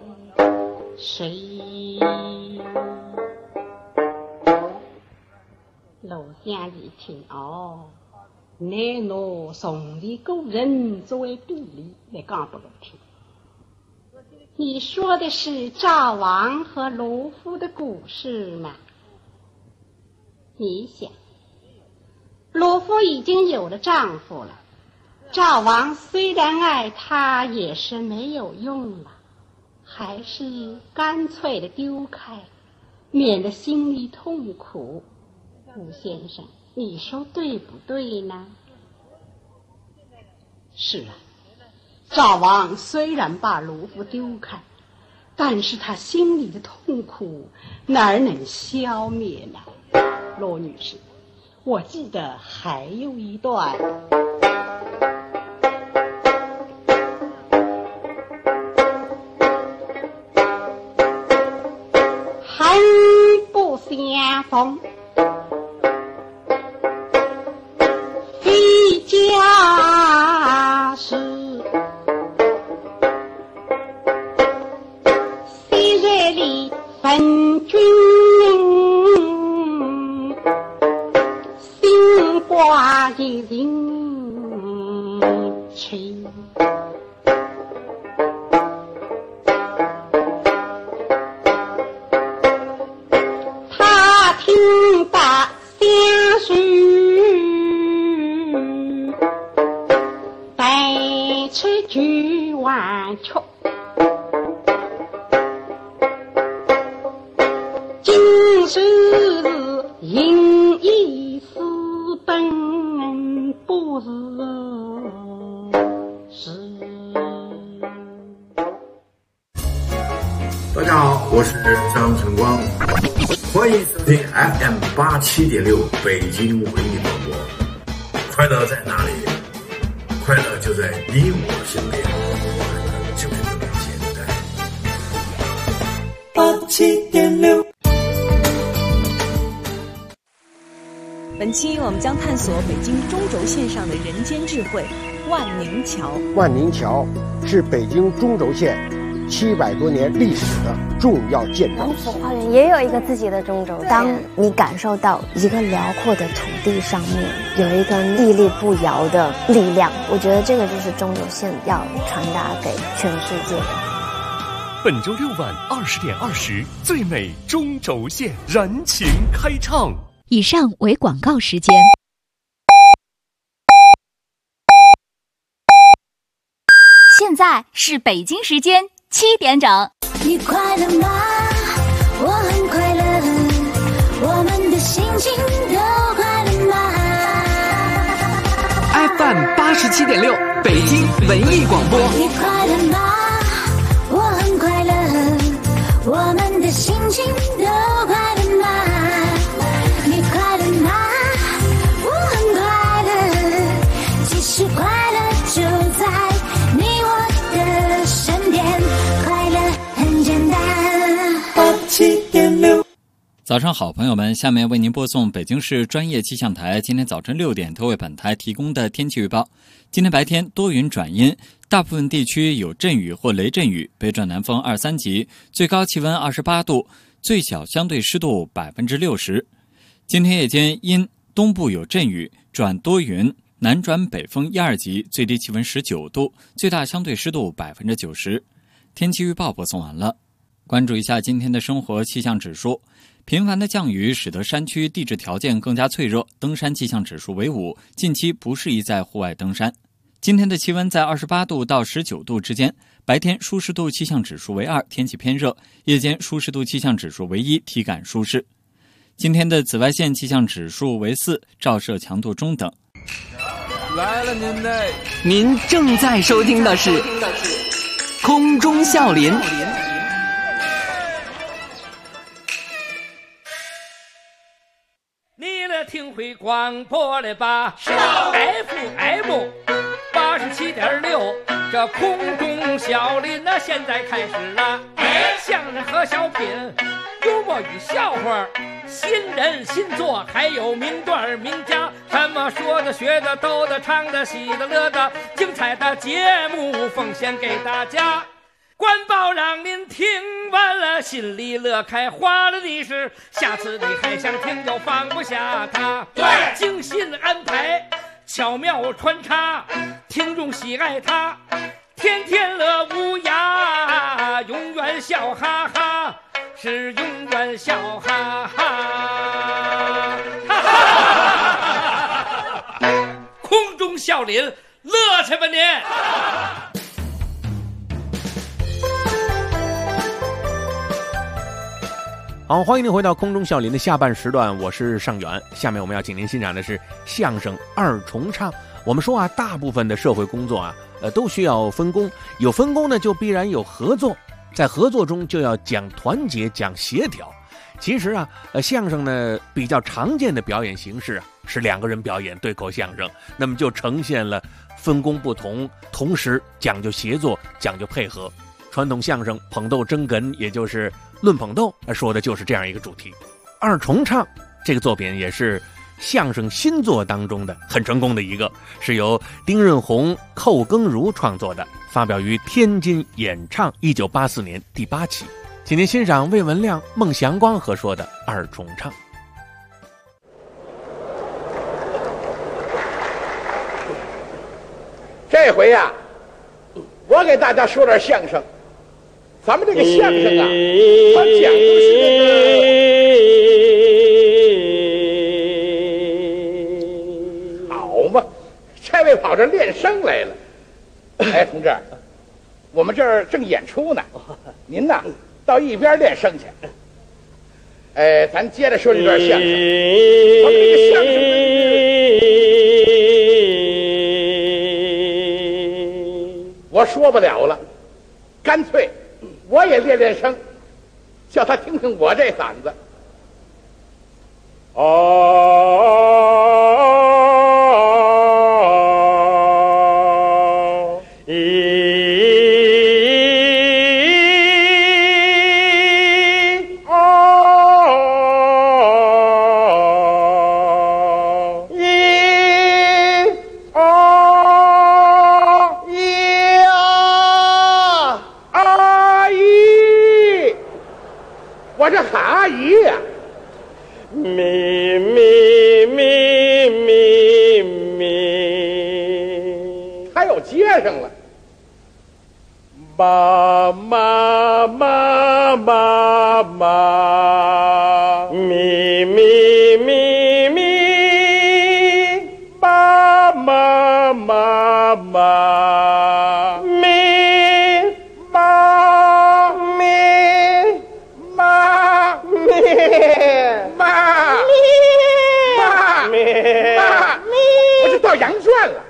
[SPEAKER 7] 谁？老乡一听哦，乃拿宋李古人作为比例来讲给我听。你说的是赵王和罗敷的故事吗？你想，罗敷已经有了丈夫了，赵王虽然爱她，也是没有用了，还是干脆的丢开，免得心里痛苦。吴先生，你说对不对呢？是啊，赵王虽然把罗敷丢开，但是他心里的痛苦哪儿能消灭呢？罗女士，我记得还有一段。恨不相逢，非家事。昔日里分君，心挂一人情。他听罢相许，带出菊万曲。今世因一私奔，不是事。
[SPEAKER 8] 大家好，我是张晨光，欢迎收听 FM87.6 北京文艺广播。快乐在哪里？快乐就在你我身边，快乐就是这么简单。87.6。
[SPEAKER 9] 本期我们将探索北京中轴线上的人间智慧——万宁桥。
[SPEAKER 10] 万宁桥是北京中轴线700多年历史的重要建筑。
[SPEAKER 11] 龙府花园也有一个自己的中轴线。当你感受到一个辽阔的土地上面有一个屹立不摇的力量，我觉得这个就是中轴线要传达给全世界的。
[SPEAKER 12] 本周6晚20:20，最美中轴线燃情开唱。
[SPEAKER 13] 以上为广告时间。
[SPEAKER 14] 现在是北京时间7点整。
[SPEAKER 15] 你快乐吗？我很快乐，我们的心情都快乐吗
[SPEAKER 16] ？FM 87.6，北京文艺广播。
[SPEAKER 15] 你快乐吗？我很快乐，我们的心情都快乐吗？你快乐吗？我很快乐，其实快乐就在你我的身边，快乐很简单。87.6。
[SPEAKER 17] 早上好，朋友们，下面为您播送北京市专业气象台今天早晨6点多为本台提供的天气预报。今天白天多云转阴，大部分地区有阵雨或雷阵雨，北转南风2、3级，最高气温28度，最小相对湿度60%。今天夜间因东部有阵雨转多云，南转北风1、2级，最低气温19度，最大相对湿度90%。 天气预报播送完了。关注一下今天的生活气象指数。频繁的降雨使得山区地质条件更加脆弱，登山气象指数为5，近期不适宜在户外登山。今天的气温在28度到19度之间，白天舒适度气象指数为2，天气偏热；夜间舒适度气象指数为1，体感舒适。今天的紫外线气象指数为4，照射强度中等。
[SPEAKER 16] 来了您正在收听的是空中笑林。
[SPEAKER 1] 听会广播了吧？FM 87.6，这空中小林那现在开始了。相声和小品，幽默与笑话，新人新作，还有名段名家，什么说的、学的、逗的、唱的、喜的、乐的，精彩的节目奉献给大家。官报让您听完了心里乐开花了的是，下次你还想听就放不下它。对，精心安排，巧妙穿插，听众喜爱它，天天乐无涯，永远笑哈哈，是永远笑哈哈。哈哈，空中笑林，乐去吧您！
[SPEAKER 3] 好，欢迎您回到空中笑林的下半时段，我是尚远。下面我们要请您欣赏的是相声二重唱。我们说啊，大部分的社会工作啊，都需要分工，有分工呢，就必然有合作，在合作中就要讲团结、讲协调。其实啊，相声呢比较常见的表演形式啊，是2个人表演对口相声，那么就呈现了分工不同，同时讲究协作，讲究配合。传统相声捧逗争哏，也就是论捧逗，说的就是这样一个主题。二重唱这个作品也是相声新作当中的很成功的一个，是由丁润红、寇耕儒创作的，发表于天津演唱1984年第8期。请您欣赏魏文亮、孟祥光合说的二重唱。
[SPEAKER 18] 这回呀，我给大家说点相声。咱们这个相声啊，它讲的是那个好嘛，这位跑这练声来了。哎，同志，我们这儿正演出呢，您呐到一边练声去。哎，咱接着说这段相声。咱们这个相声，我说不了了，干脆我也练练声，叫他听听我这嗓子。我这喊阿姨呀，咪还有接上了，妈妈妈妈妈，咪妈妈妈妈，我这到羊圈了。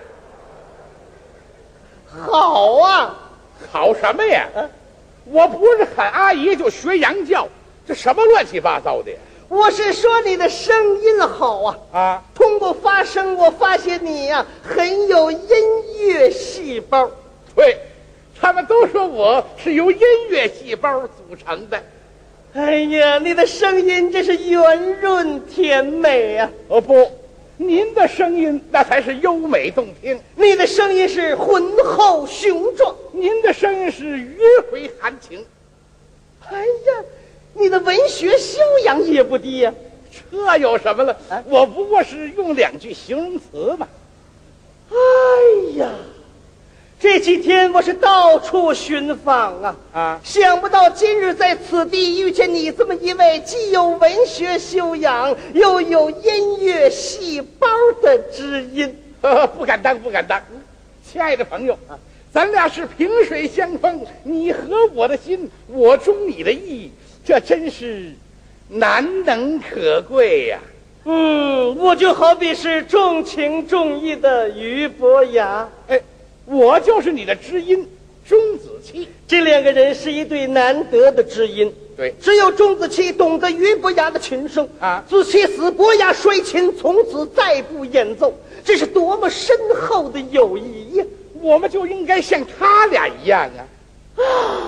[SPEAKER 18] 好啊，好什么呀？我不是喊阿姨就学羊叫，这什么乱七八糟的呀？
[SPEAKER 19] 我是说你的声音好啊！
[SPEAKER 18] 啊，
[SPEAKER 19] 通过发声，我发现你呀很有音乐细胞。
[SPEAKER 18] 对，他们都说我是由音乐细胞组成的。
[SPEAKER 19] 哎呀，你的声音真是圆润甜美啊！
[SPEAKER 18] 哦不，您的声音那才是优美动听。
[SPEAKER 19] 你的声音是浑厚雄壮，
[SPEAKER 18] 您的声音是约回含情。
[SPEAKER 19] 哎呀，你的文学修养也不低呀。
[SPEAKER 18] 这有什么了？我不过是用2句形容词嘛。
[SPEAKER 19] 哎呀， 这几天我是到处寻访啊，想不到今日在此地遇见你这么一位既有文学修养又有音乐细胞的知音。
[SPEAKER 18] 不敢当，不敢当。亲爱的朋友，咱俩是萍水相逢，你合我的心，我中你的意，这真是难能可贵呀。
[SPEAKER 19] 我就好比是重情重义的俞伯牙，
[SPEAKER 18] 我就是你的知音钟子期。
[SPEAKER 19] 这两个人是一对难得的知音。
[SPEAKER 18] 对，
[SPEAKER 19] 只有钟子期懂得俞伯牙的琴声啊，子期死，伯牙摔琴，从此再不演奏。这是多么深厚的友谊呀！
[SPEAKER 18] 我们就应该像他俩一样啊！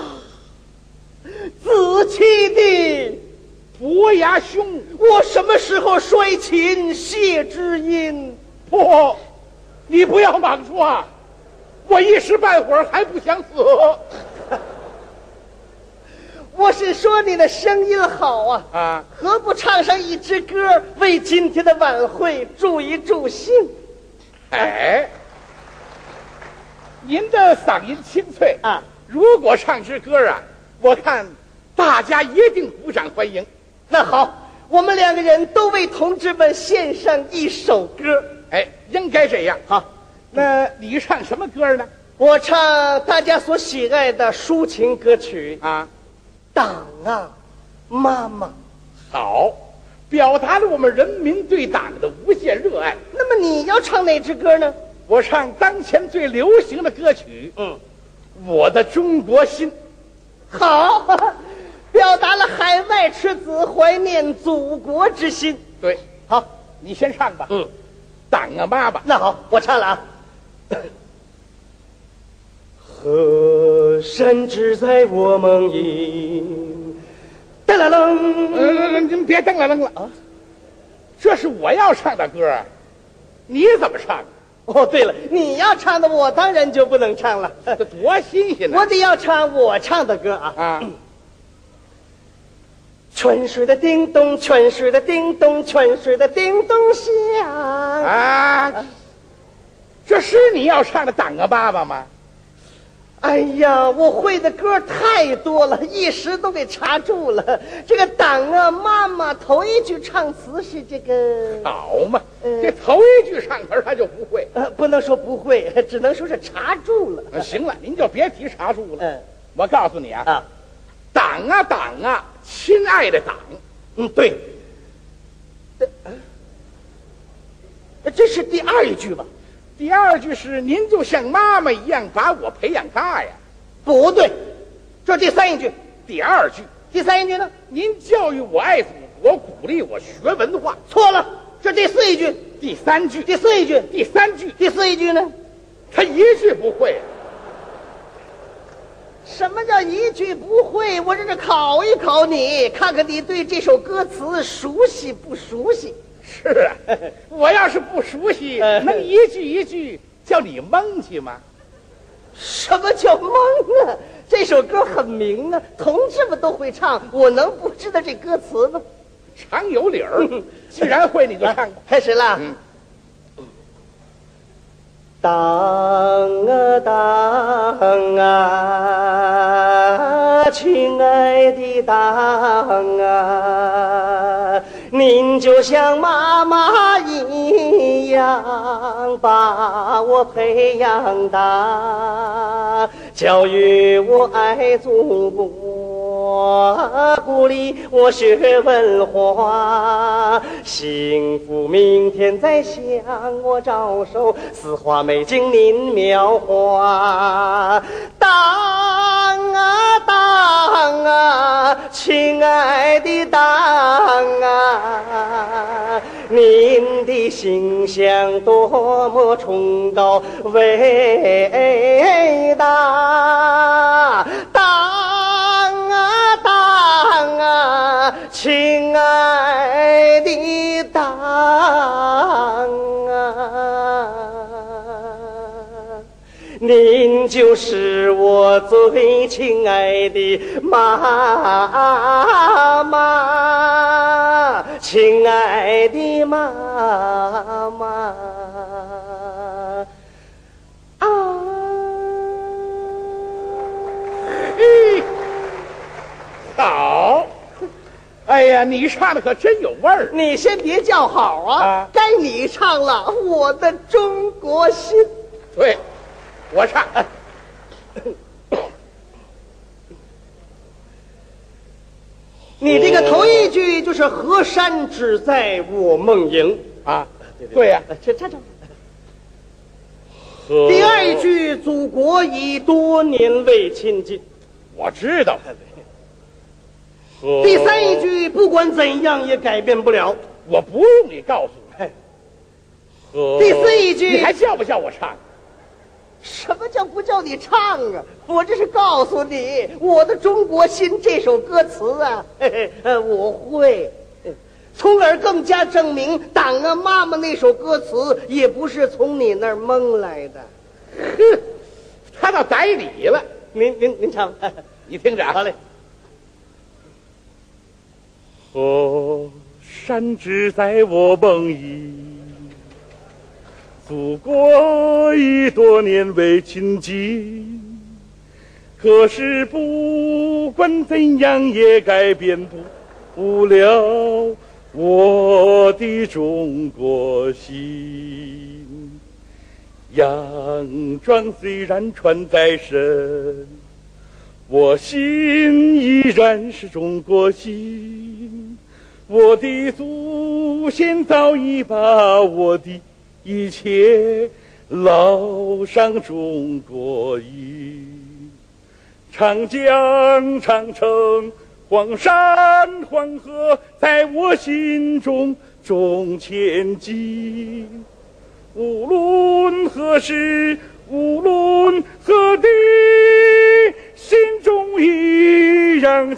[SPEAKER 19] 子期的
[SPEAKER 18] 伯牙兄，
[SPEAKER 19] 我什么时候摔琴谢知音？
[SPEAKER 18] 不，你不要莽撞啊！我一时半会儿还不想死。
[SPEAKER 19] 我是说你的声音好啊，何不唱上一支歌，为今天的晚会助一助兴？
[SPEAKER 18] 您的嗓音清脆啊，如果唱支歌啊，我看大家一定鼓掌欢迎。
[SPEAKER 19] 那好，我们两个人都为同志们献上一首歌。
[SPEAKER 18] 应该这样。好，那你唱什么歌呢？
[SPEAKER 19] 我唱大家所喜爱的抒情歌曲啊，党啊，妈妈。
[SPEAKER 18] 好，表达了我们人民对党的无限热爱。
[SPEAKER 19] 那么你要唱哪支歌呢？
[SPEAKER 18] 我唱当前最流行的歌曲，我的中国心。
[SPEAKER 19] 好，表达了海外之子怀念祖国之心。
[SPEAKER 18] 对，好，你先唱吧。党啊妈妈。
[SPEAKER 19] 那好，我唱了啊。河山只在我梦萦，噔啦楞。
[SPEAKER 18] 您别噔啦楞了啊！这是我要唱的歌啊，你怎么唱？
[SPEAKER 19] 哦，对了，你要唱的我当然就不能唱了，
[SPEAKER 18] 这多新鲜呢！
[SPEAKER 19] 我得要唱我唱的歌啊。泉水的叮咚，泉水的叮咚，泉水的叮咚响
[SPEAKER 18] 啊！这是你要唱的党啊爸爸吗？
[SPEAKER 19] 哎呀，我会的歌太多了，一时都给查住了。这个党啊妈妈头一句唱词是这个，
[SPEAKER 18] 好嘛，这头一句唱词他就不会，
[SPEAKER 19] 不能说不会，只能说是查住了。
[SPEAKER 18] 行了，您就别提查住了。我告诉你啊，党啊党啊，亲爱的党。
[SPEAKER 19] 对。这是第二一句吧？
[SPEAKER 18] 第二句是您就像妈妈一样把我培养大呀。
[SPEAKER 19] 不对，这第三一句。
[SPEAKER 18] 第二句。
[SPEAKER 19] 第三一句呢？
[SPEAKER 18] 您教育我爱祖国，鼓励我学文化。
[SPEAKER 19] 错了，这第四一句。
[SPEAKER 18] 第三句。
[SPEAKER 19] 第四一句。
[SPEAKER 18] 第三句。
[SPEAKER 19] 第四一句呢？
[SPEAKER 18] 他一句不会。
[SPEAKER 19] 什么叫一句不会？我这是考一考你，看看你对这首歌词熟悉不熟悉。
[SPEAKER 18] 是啊，我要是不熟悉，能一句一句叫你蒙去吗？
[SPEAKER 19] 什么叫蒙啊？这首歌很明啊，同志们都会唱，我能不知道这歌词吗？
[SPEAKER 18] 常有理儿，既然会你就唱吧。
[SPEAKER 19] 开始了。党啊党啊，亲爱的党啊，您就像妈妈一样把我培养大，教育我爱祖国，鼓励我学文化，幸福明天在向我招手，四花美景您描画。党啊党啊，亲爱的党啊，您的形象多么崇高伟大。党啊党啊，亲爱的党啊，您就是我最亲爱的妈妈，亲爱的妈妈啊。
[SPEAKER 18] 哎呀，你唱的可真有味儿！
[SPEAKER 19] 你先别叫好啊，该你唱了，我的中国心。
[SPEAKER 18] 对，我唱。
[SPEAKER 19] 你这个头一句就是河山只在我梦萦
[SPEAKER 18] 啊，对呀，
[SPEAKER 19] 唱。第二句祖国已多年未亲近，
[SPEAKER 18] 我知道。
[SPEAKER 19] 第三一句不管怎样也改变不了，
[SPEAKER 18] 我不用你告诉我。
[SPEAKER 19] 第四一句
[SPEAKER 18] 你还叫不叫我唱？
[SPEAKER 19] 什么叫不叫你唱啊？我这是告诉你，我的中国心这首歌词啊，我会，从而更加证明党啊妈妈那首歌词也不是从你那儿蒙来的。
[SPEAKER 18] 哼，他倒逮理了。
[SPEAKER 19] 您唱，
[SPEAKER 18] 你听着啊。
[SPEAKER 19] 好嘞。
[SPEAKER 20] 河山只在我梦萦，祖国已多年未亲近，可是不管怎样也改变不了我的中国心。洋装虽然穿在身，我心依然是中国心。我的祖先早已把我的一切烙上中国印，长江长城黄山黄河在我心中中前进，无论何时无论何地心中一样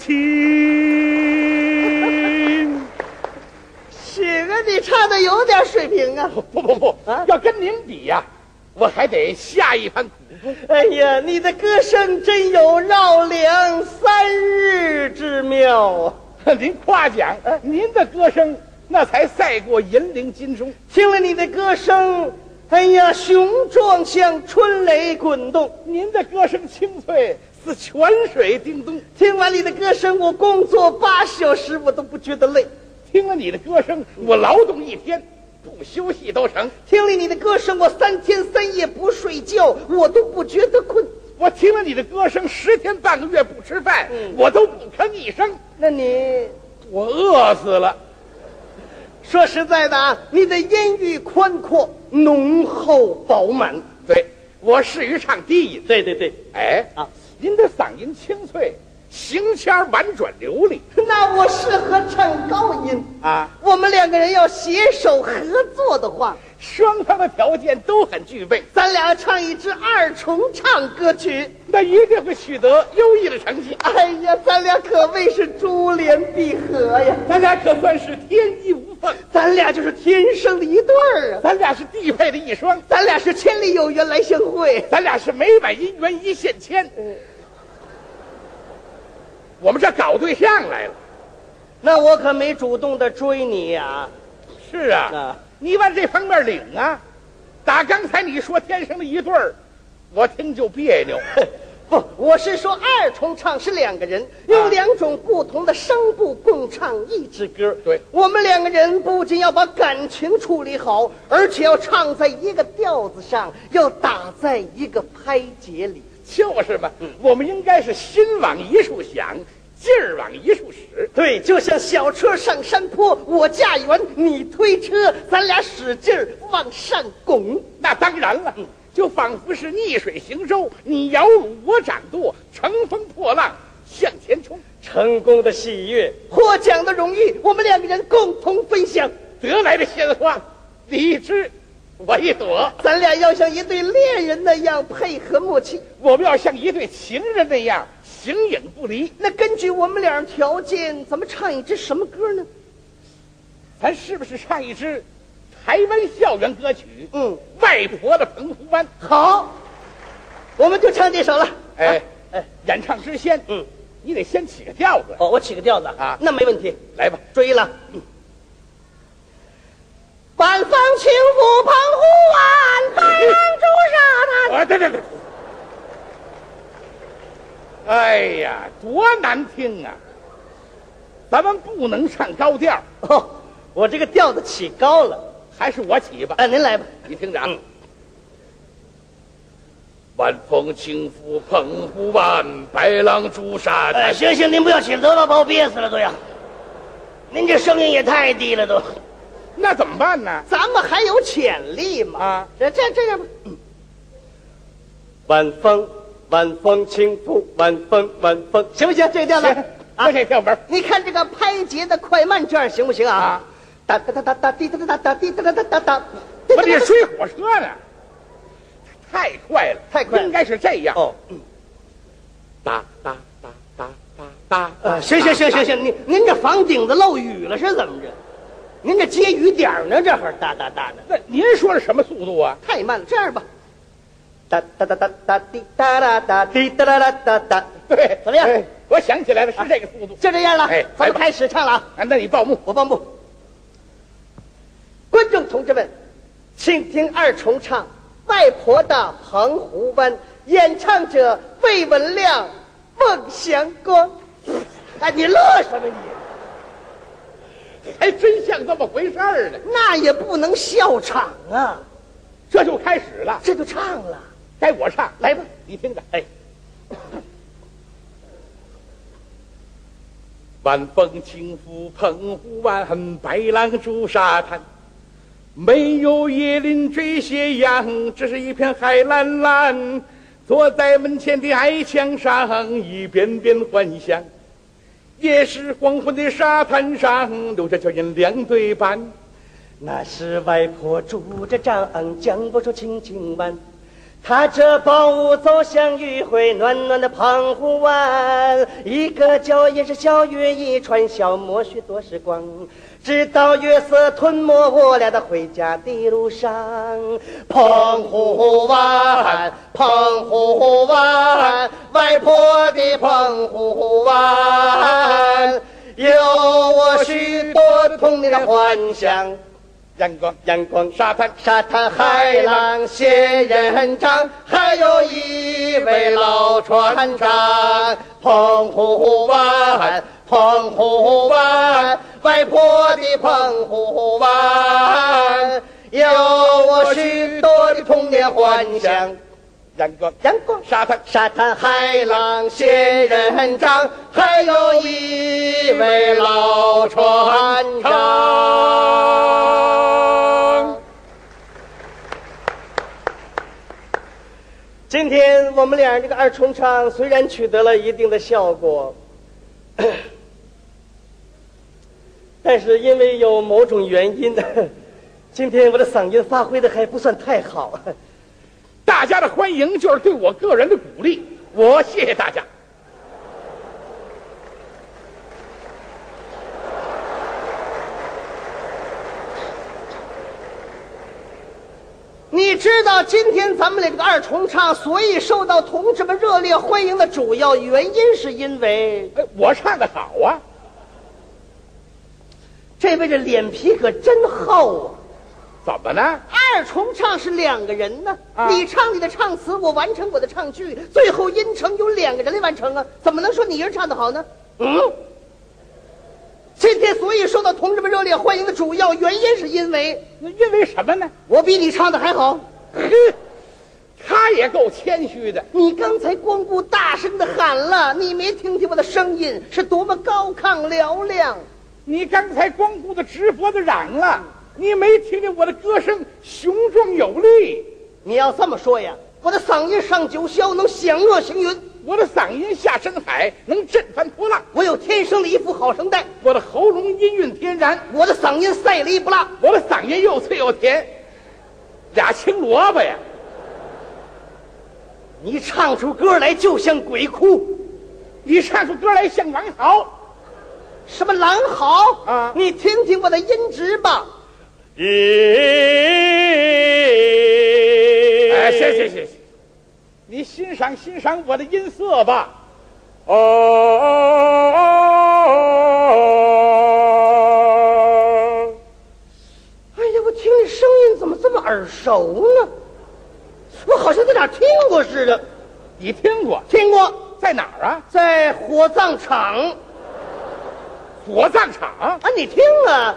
[SPEAKER 20] 亲。
[SPEAKER 19] 行啊，你唱的有点水平啊！
[SPEAKER 18] 不，要跟您比呀，我还得下一番苦功。
[SPEAKER 19] 哎呀，你的歌声真有绕梁三日之妙啊！
[SPEAKER 18] 您夸奖，您的歌声那才赛过银铃金钟。
[SPEAKER 19] 听了你的歌声，哎呀，雄壮像春雷滚动；
[SPEAKER 18] 您的歌声清脆似泉水叮咚。
[SPEAKER 19] 听完你的歌声，我工作8小时我都不觉得累。
[SPEAKER 18] 听了你的歌声，我劳动一天不休息都成。
[SPEAKER 19] 听了你的歌声，我3天3夜不睡觉，我都不觉得困。
[SPEAKER 18] 我听了你的歌声，10天半个月不吃饭，我都不吭一声。
[SPEAKER 19] 那你，
[SPEAKER 18] 我饿死了。
[SPEAKER 19] 说实在的啊，你的音域宽阔、浓厚饱满。
[SPEAKER 18] 对，我适于唱低音。
[SPEAKER 19] 对。
[SPEAKER 18] 哎啊，您的嗓音清脆，行腔婉转流利。
[SPEAKER 19] 那我适合唱高音
[SPEAKER 18] 啊。
[SPEAKER 19] 我们2个人要携手合作的话，
[SPEAKER 18] 双方的条件都很具备。
[SPEAKER 19] 咱俩唱一支2重唱歌曲，
[SPEAKER 18] 那一定会取得优异的成绩。
[SPEAKER 19] 哎呀，咱俩可谓是珠联璧合呀！
[SPEAKER 18] 咱俩可算是天衣无缝，
[SPEAKER 19] 咱俩就是天生的一对儿啊！
[SPEAKER 18] 咱俩是地配的一双，
[SPEAKER 19] 咱俩是千里有缘来相会，
[SPEAKER 18] 咱俩是每晚姻缘一线牵。我们这搞对象来了，
[SPEAKER 19] 那我可没主动的追你呀。
[SPEAKER 18] 是啊，你往这方面领啊。打刚才你说天生的一对儿，我听就别扭。
[SPEAKER 19] 不，我是说2重唱是2个人用2种不同的声部共唱一支歌。
[SPEAKER 18] 对，
[SPEAKER 19] 我们2个人不仅要把感情处理好，而且要唱在一个调子上，要打在一个拍节里。
[SPEAKER 18] 就是嘛，我们应该是心往一处想，劲儿往一处使。
[SPEAKER 19] 对，就像小车上山坡，我驾辕，你推车，咱俩使劲儿往上拱。
[SPEAKER 18] 那当然了，就仿佛是逆水行舟，你摇橹我掌舵，乘风破浪向前冲。
[SPEAKER 19] 成功的喜悦，获奖的荣誉，我们2个人共同分享。
[SPEAKER 18] 得来的鲜花，你一支我一朵，
[SPEAKER 19] 咱俩要像一对恋人那样配合默契，
[SPEAKER 18] 我们要像一对情人那样形影不离。
[SPEAKER 19] 那根据我们俩条件，咱们唱一支什么歌呢？
[SPEAKER 18] 咱是不是唱一支台湾校园歌曲？外婆的澎湖湾。
[SPEAKER 19] 好，我们就唱这首了。
[SPEAKER 18] 演唱之前，你得先起个调子。
[SPEAKER 19] 我起个调子啊，那没问题。
[SPEAKER 18] 来吧，
[SPEAKER 19] 追了。晚风轻拂澎湖湾，白浪逐沙滩。
[SPEAKER 18] 对。哎呀，多难听啊！ 咱们不能唱高调。
[SPEAKER 19] 哦，我这个调子起高了，
[SPEAKER 18] 还是我起吧。
[SPEAKER 19] 您来吧。
[SPEAKER 18] 你听着啊。晚风轻拂澎湖湾，白浪逐沙滩。
[SPEAKER 19] 行，您不要起了，得了，把我憋死了都要。您这声音也太低了都。
[SPEAKER 18] 那怎么办呢？
[SPEAKER 19] 咱们还有潜力嘛。啊，这样吧。晚风轻拂，晚风，行不行？这调子
[SPEAKER 18] 啊，这调门。
[SPEAKER 19] 你看这个拍节的快慢，这样行不行啊？哒哒哒哒哒滴哒哒哒滴哒哒哒哒。
[SPEAKER 18] 我这追火车呢。太快了，
[SPEAKER 19] 太快了，
[SPEAKER 18] 应该是这样。
[SPEAKER 19] 哦，
[SPEAKER 18] 哒哒哒哒哒哒。
[SPEAKER 19] 行，您这房顶子漏雨了是怎么着？您这接雨点呢？这会儿哒哒哒的。
[SPEAKER 18] 那您说是什么速度啊？
[SPEAKER 19] 太慢了，这样吧，哒哒哒哒哒滴哒哒哒滴哒哒哒哒哒。
[SPEAKER 18] 对，
[SPEAKER 19] 怎么样？
[SPEAKER 18] 我想起来了，是这个速度。
[SPEAKER 19] 就这样了。咱们开始唱了啊！
[SPEAKER 18] 那你报幕，
[SPEAKER 19] 我报幕。观众同志们，请听二重唱。外婆的澎湖湾，演唱者魏文亮、孟祥光。哎，你乐什么
[SPEAKER 18] 你？还真像这么回事儿呢。
[SPEAKER 19] 那也不能笑场啊！
[SPEAKER 18] 这就开始了，
[SPEAKER 19] 这就唱了。
[SPEAKER 18] 该我唱，
[SPEAKER 19] 来吧，
[SPEAKER 18] 你听着。哎，晚风轻拂澎湖湾，白浪逐沙滩。没有椰林缀斜阳，只是一片海蓝蓝。坐在门前的矮墙上，一遍遍幻想。也是黄昏的沙滩上，留着脚印两对半。
[SPEAKER 19] 那是外婆拄着杖，将不出轻轻弯。踏着宝物走向余晖，暖暖的澎湖湾。一个脚印是小月一串，消磨许多时光。直到月色吞没我俩的回家的路上。澎湖湾，澎湖湾，外婆的澎湖湾，有我许多童年的幻想。阳光，沙滩，海浪，仙人掌，还有一位老船长。澎湖湾，澎湖湾，外婆的澎湖湾，有我许多的童年幻想。阳光，沙滩，海浪，仙人掌，还有一位老船长。今天我们俩这个二重唱虽然取得了一定的效果，但是因为有某种原因，今天我的嗓音发挥的还不算太好。
[SPEAKER 18] 大家的欢迎就是对我个人的鼓励，我谢谢大家。
[SPEAKER 19] 你知道今天咱们这个二重唱所以受到同志们热烈欢迎的主要原因是因为
[SPEAKER 18] 我唱得好啊。
[SPEAKER 19] 这位这脸皮可真厚啊。
[SPEAKER 18] 怎么呢？
[SPEAKER 19] 二重唱是两个人呢，你唱你的唱词，我完成我的唱句，最后音程由两个人来完成啊，怎么能说你一人唱得好呢？今天所以受到同志们热烈欢迎的主要原因是因为
[SPEAKER 18] 什么呢？
[SPEAKER 19] 我比你唱的还好。
[SPEAKER 18] 他也够谦虚的。
[SPEAKER 19] 你刚才光顾大声的喊了，你没听听我的声音是多么高亢嘹亮。
[SPEAKER 18] 你刚才光顾的直播的嚷了，你没听见我的歌声雄壮有力。
[SPEAKER 19] 你要这么说呀，我的嗓音上九霄，能响遏行云；
[SPEAKER 18] 我的嗓音下深海，能震翻波浪。
[SPEAKER 19] 我有天生的一副好声带，
[SPEAKER 18] 我的喉咙音韵天然，
[SPEAKER 19] 我的嗓音赛梨不辣，
[SPEAKER 18] 我的嗓音又脆又甜，俩青萝卜呀！
[SPEAKER 19] 你唱出歌来就像鬼哭，
[SPEAKER 18] 你唱出歌来像狼嚎。
[SPEAKER 19] 什么狼嚎啊？你听听我的音质吧。
[SPEAKER 18] 哎，行，你欣赏我的音色吧。哎
[SPEAKER 19] 呀，我听你声音怎么这么耳熟呢？我好像在哪儿听过似的。
[SPEAKER 18] 你听过？
[SPEAKER 19] 听过。
[SPEAKER 18] 在哪儿啊？
[SPEAKER 19] 在火葬场。
[SPEAKER 18] 火葬场
[SPEAKER 19] 啊！你听啊，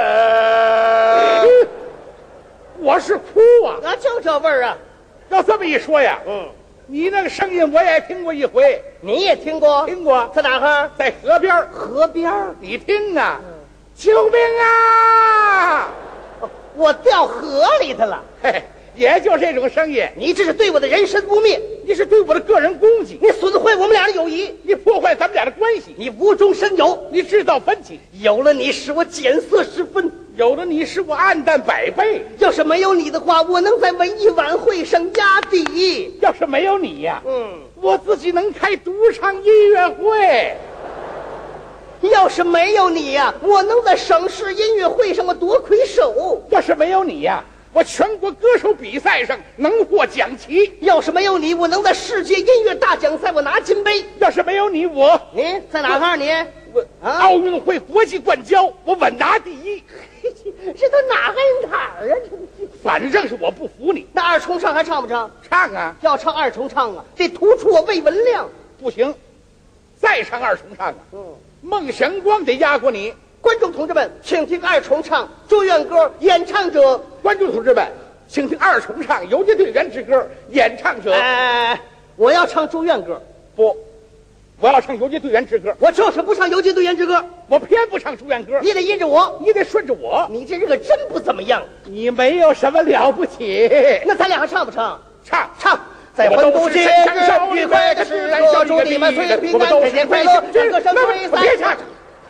[SPEAKER 18] 我是哭啊！
[SPEAKER 19] 就这味儿啊！
[SPEAKER 18] 要这么一说呀，你那个声音我也听过一回，
[SPEAKER 19] 你也听过？
[SPEAKER 18] 听过，
[SPEAKER 19] 在哪儿？
[SPEAKER 18] 在河边。
[SPEAKER 19] 河边，
[SPEAKER 18] 你听啊！救命啊！
[SPEAKER 19] 我掉河里头了。
[SPEAKER 18] 嘿，也就这种声音。
[SPEAKER 19] 你这是对我的人身污蔑，
[SPEAKER 18] 你是对我的个人攻击，
[SPEAKER 19] 你损坏我们俩的友谊，
[SPEAKER 18] 你破坏咱们俩的关系，
[SPEAKER 19] 你无中生有，
[SPEAKER 18] 你制造分歧。
[SPEAKER 19] 有了你，使我减色10分。
[SPEAKER 18] 有了你，使我暗淡100倍。
[SPEAKER 19] 要是没有你的话，我能在文艺晚会上压底。
[SPEAKER 18] 要是没有你呀，我自己能开独唱音乐会。
[SPEAKER 19] 要是没有你呀，我能在省市音乐会上我夺魁首。
[SPEAKER 18] 要是没有你呀，我全国歌手比赛上能获奖旗。
[SPEAKER 19] 要是没有你，我能在世界音乐大奖赛我拿金杯。
[SPEAKER 18] 要是没有你，
[SPEAKER 19] 你在哪儿？
[SPEAKER 18] 我奥运会国际冠军，我稳拿第1。
[SPEAKER 19] 这都哪儿啊？
[SPEAKER 18] 反正是我不服你。
[SPEAKER 19] 那2重唱还唱不唱？
[SPEAKER 18] 唱啊！
[SPEAKER 19] 要唱2重唱啊，得突出我魏文亮。
[SPEAKER 18] 不行，再唱2重唱啊！孟祥光得压过你。
[SPEAKER 19] 观众同志们，请听2重唱祝愿歌，演唱者。
[SPEAKER 18] 观众同志们，请听2重唱游击队员之歌，演唱者。
[SPEAKER 19] 我要唱祝愿歌。
[SPEAKER 18] 不，我要唱游击队员之歌。
[SPEAKER 19] 我就是不唱游击队员之歌，
[SPEAKER 18] 我偏不唱祝愿歌。
[SPEAKER 19] 你得依着我，
[SPEAKER 18] 你得顺着我。
[SPEAKER 19] 你这人可真不怎么样，
[SPEAKER 18] 你没有什么了不起。
[SPEAKER 19] 那咱俩还唱不唱？
[SPEAKER 18] 唱。
[SPEAKER 19] 在欢度节日愉快的时刻，祝你们岁月平安，天天快乐，让歌声吹散。
[SPEAKER 18] 别唱！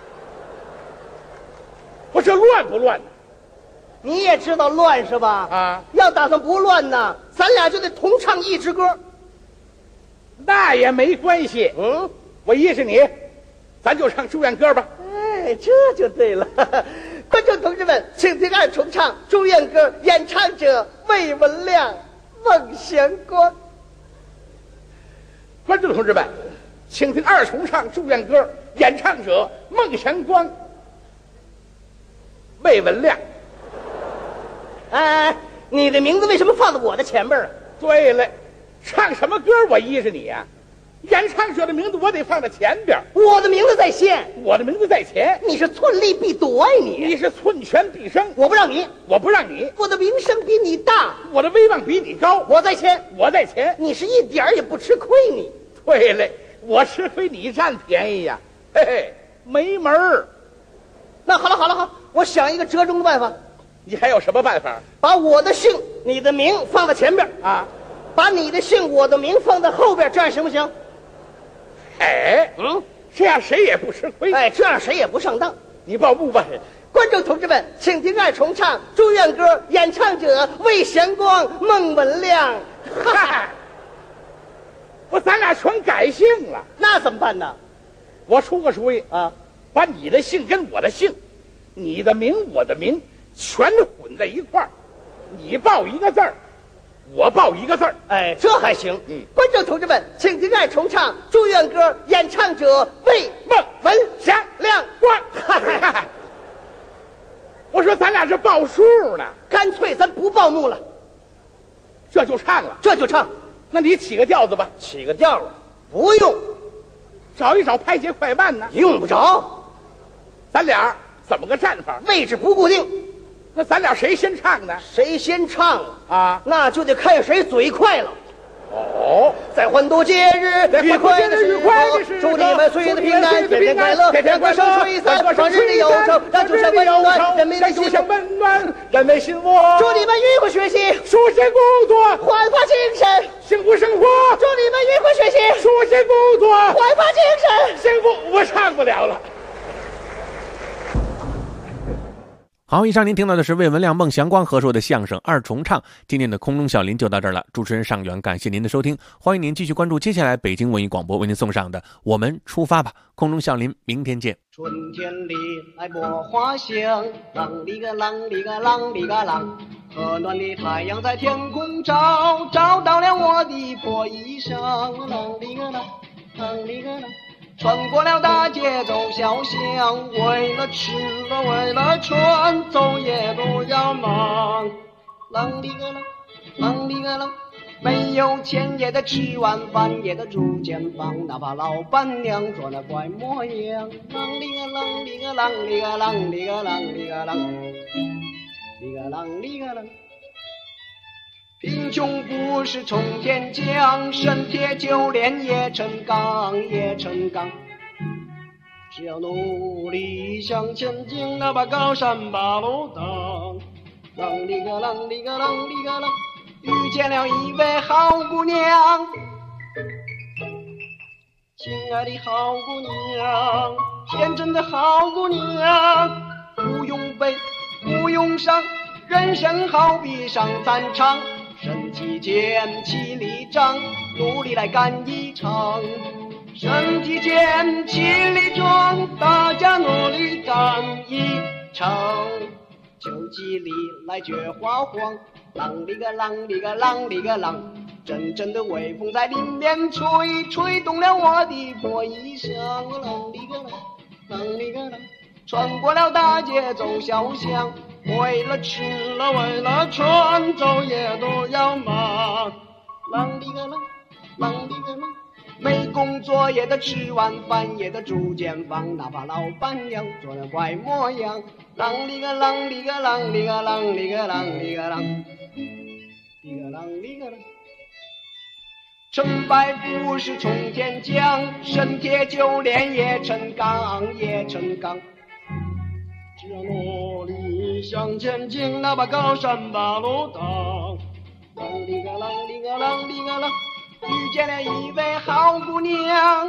[SPEAKER 18] 我这乱不乱呢？
[SPEAKER 19] 你也知道乱是吧？
[SPEAKER 18] 啊！
[SPEAKER 19] 要打算不乱呢，咱俩就得同唱一支歌。
[SPEAKER 18] 那也没关系。我依着你，咱就唱祝愿歌吧。
[SPEAKER 19] 哎，这就对了。观众同志们，请听2重唱祝愿歌，演唱者魏文亮、孟祥光。
[SPEAKER 18] 观众同志们，请听2重唱祝愿歌，演唱者孟祥光、魏文亮。
[SPEAKER 19] 你的名字为什么放在我的前边啊？
[SPEAKER 18] 对了，唱什么歌我依着你呀？演唱者的名字我得放在前边，
[SPEAKER 19] 我的名字在先，
[SPEAKER 18] 我的名字在前。
[SPEAKER 19] 你是寸力必夺
[SPEAKER 18] 你是寸拳必胜，
[SPEAKER 19] 我不让你，
[SPEAKER 18] 我不让你。
[SPEAKER 19] 我的名声比你大，
[SPEAKER 18] 我的威望比你高，
[SPEAKER 19] 我在前，
[SPEAKER 18] 我在前。
[SPEAKER 19] 你是一点也不吃亏你。
[SPEAKER 18] 对了，我吃亏你占便宜呀，嘿嘿，没门儿。
[SPEAKER 19] 那好了，我想一个折中的办法。
[SPEAKER 18] 你还有什么办法？
[SPEAKER 19] 把我的姓、你的名放在前边
[SPEAKER 18] 啊，
[SPEAKER 19] 把你的姓、我的名放在后边，这样行不行？
[SPEAKER 18] 这样谁也不吃亏。
[SPEAKER 19] 这样谁也不上当。
[SPEAKER 18] 你报幕吧。
[SPEAKER 19] 观众同志们，请听2重唱祝愿歌，演唱者魏祥光、孟文亮。
[SPEAKER 18] 咱俩全改姓了，
[SPEAKER 19] 那怎么办呢？
[SPEAKER 18] 我出个主意
[SPEAKER 19] 啊，
[SPEAKER 18] 把你的姓跟我的姓，你的名我的名全混在一块儿，你报一个字儿，我报一个字儿。
[SPEAKER 19] 这还行。观众同志们，请听2重唱祝愿歌，演唱者魏孟文祥亮光。
[SPEAKER 18] 我说咱俩这报数呢，
[SPEAKER 19] 干脆咱不报幕了，
[SPEAKER 18] 这就唱了，
[SPEAKER 19] 这就唱。
[SPEAKER 18] 那你起个调子吧。
[SPEAKER 19] 起个调啊？不用，
[SPEAKER 18] 找一找拍节快慢呢？
[SPEAKER 19] 用不着。
[SPEAKER 18] 咱俩怎么个站法？
[SPEAKER 19] 位置不固定。
[SPEAKER 18] 那咱俩谁先唱呢？
[SPEAKER 19] 谁先唱
[SPEAKER 18] 啊？
[SPEAKER 19] 那就得看谁嘴快了。在欢度节日愉快的时候，祝你们岁月的平安，天天快乐，让歌声吹散往日的忧愁，让酒香温暖人民的心窝，
[SPEAKER 18] 人民心窝。
[SPEAKER 19] 祝你们愉快学习，
[SPEAKER 18] 书写工作，
[SPEAKER 19] 焕发精神，
[SPEAKER 18] 幸福生活。
[SPEAKER 19] 祝你们愉快学习，
[SPEAKER 18] 书写工作，
[SPEAKER 19] 焕发精神，
[SPEAKER 18] 幸福。我唱不了了。
[SPEAKER 3] 好，以上您听到的是魏文亮、孟祥光合说的相声2重唱。今天的空中小林就到这儿了，主持人尚远，感谢您的收听，欢迎您继续关注接下来北京文艺广播为您送上的《我们出发吧》。空中小林，明天见。
[SPEAKER 21] 春天里来播花香，啷里个啷里个啷里个啷，和暖的太阳在天空照，照到了我的破衣裳，啷里个啷，啷里个啷。穿过了大街走小巷，为了吃了为了穿，走也不要忙。啷里个啷，啷里个啷， 没有钱也得吃碗饭，也得住间房，哪怕老板娘做那怪模样。啷里个啷里个啷里个啷里个啷里个啷里个啷里个啷。贫穷不是冲天降，身铁就炼也成钢，也成钢。只要努力向前进，哪怕高山把路挡。啷里个啷里个啷里个啷，遇见了一位好姑娘，亲爱的好姑娘，天真的好姑娘，不用悲，不用伤，人生好比上战场，身体健，气力长，努力来干一场。身体健，气力壮，大家努力干一场。就几里来觉花黄，啷里个啷里个啷里个啷，阵阵的微风在林面吹，吹动了我的破衣裳。啷里个啷，啷里个啷，穿过了大街走小巷，为了吃了为了穿，昼夜都要忙。啷里个啷，啷里个啷，没工作也得吃碗饭，也得住间房，哪怕老板娘做那怪模样。啷里个啷里个啷里个啷里个啷里个啷里个啷里个啷。成败不是冲天降，身铁就炼也成钢，也成钢。只要努力向前进，哪怕高山把路挡。啷里个啷里个啷里个啷，遇见了一位好姑娘，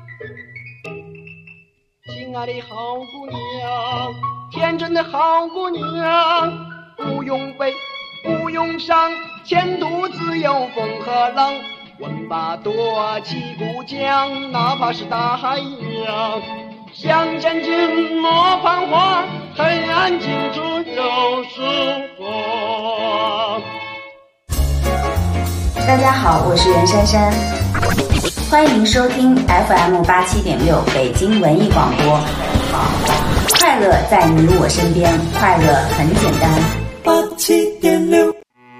[SPEAKER 21] 亲爱的好姑娘，天真的好姑娘，不用悲，不用伤，前途自有风和浪。问吧多起故乡，哪怕是大海一样，向前进莫彷徨，黑暗尽处有曙光。
[SPEAKER 4] 大家好，我是袁姗姗，欢迎收听 FM87.6 北京文艺广播。快乐在你我身边，快乐很简单。87.6。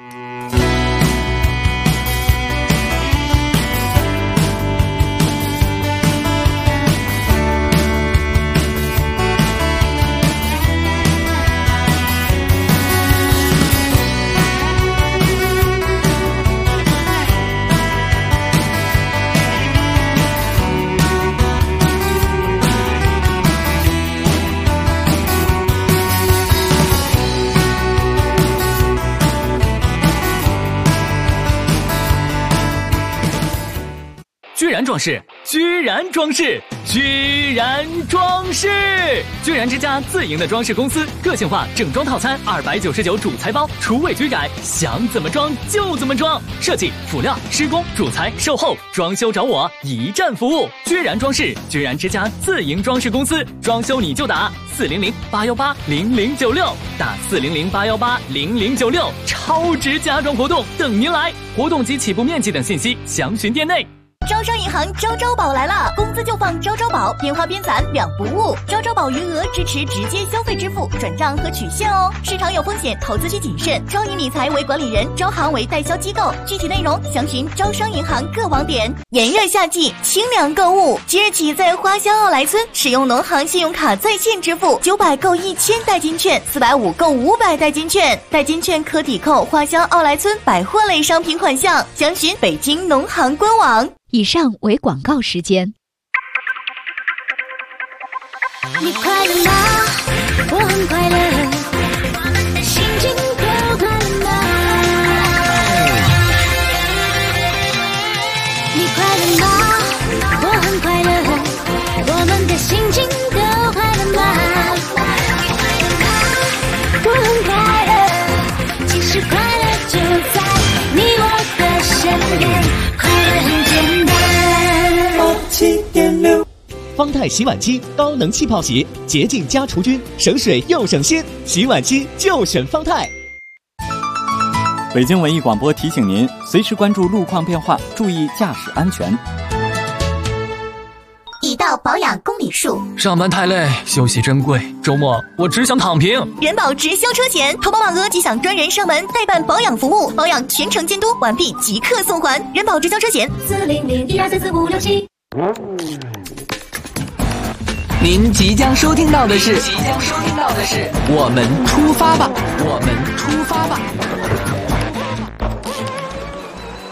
[SPEAKER 12] 居然装饰，居然装饰，居然装饰！居然之家自营的装饰公司，个性化整装套餐299主材包，厨卫居改，想怎么装就怎么装。设计、辅料、施工、主材、售后、装修找我，一站服务。居然装饰，居然之家自营装饰公司，装修你就打400-818-0096，打400-818-0096，超值家装活动等您来，活动及起步面积等信息详询店内。
[SPEAKER 14] 招商银行招招宝来了，工资就放招招宝，边花边攒两不误。招招宝余额支持直接消费支付、转账和取现哦。市场有风险，投资需谨慎。招银理财为管理人，招行为代销机构。具体内容详询招商银行各网点。炎热夏季，清凉购物，即日起在花乡奥莱村使用农行信用卡在线支付，900购1000代金券，450购500代金券，代金券可抵扣花乡奥莱村百货类商品款项。详询北京农行官网。
[SPEAKER 13] 以上为广告时间。
[SPEAKER 15] 你快乐吗？我很快乐，我们的心情都快乐吗？你快乐吗？我很快乐，我们的心情都快乐吗？我很快乐，其实快乐就在你我的身边，快乐很简单。
[SPEAKER 22] 7.6方太洗碗机高能气泡洗，洁净加除菌，省水又省心，洗碗机就选方太。
[SPEAKER 17] 北京文艺广播提醒您，随时关注路况变化，注意驾驶安全。
[SPEAKER 14] 已到保养公里数。
[SPEAKER 12] 上班太累，休息珍贵，周末我只想躺平。
[SPEAKER 14] 人保直销车险，投保满额即享专人上门代办保养服务，保养全程监督，完毕即刻送还。人保直销车险40012344567。
[SPEAKER 16] 您即将收听到的是，我们出发吧，我们出发吧。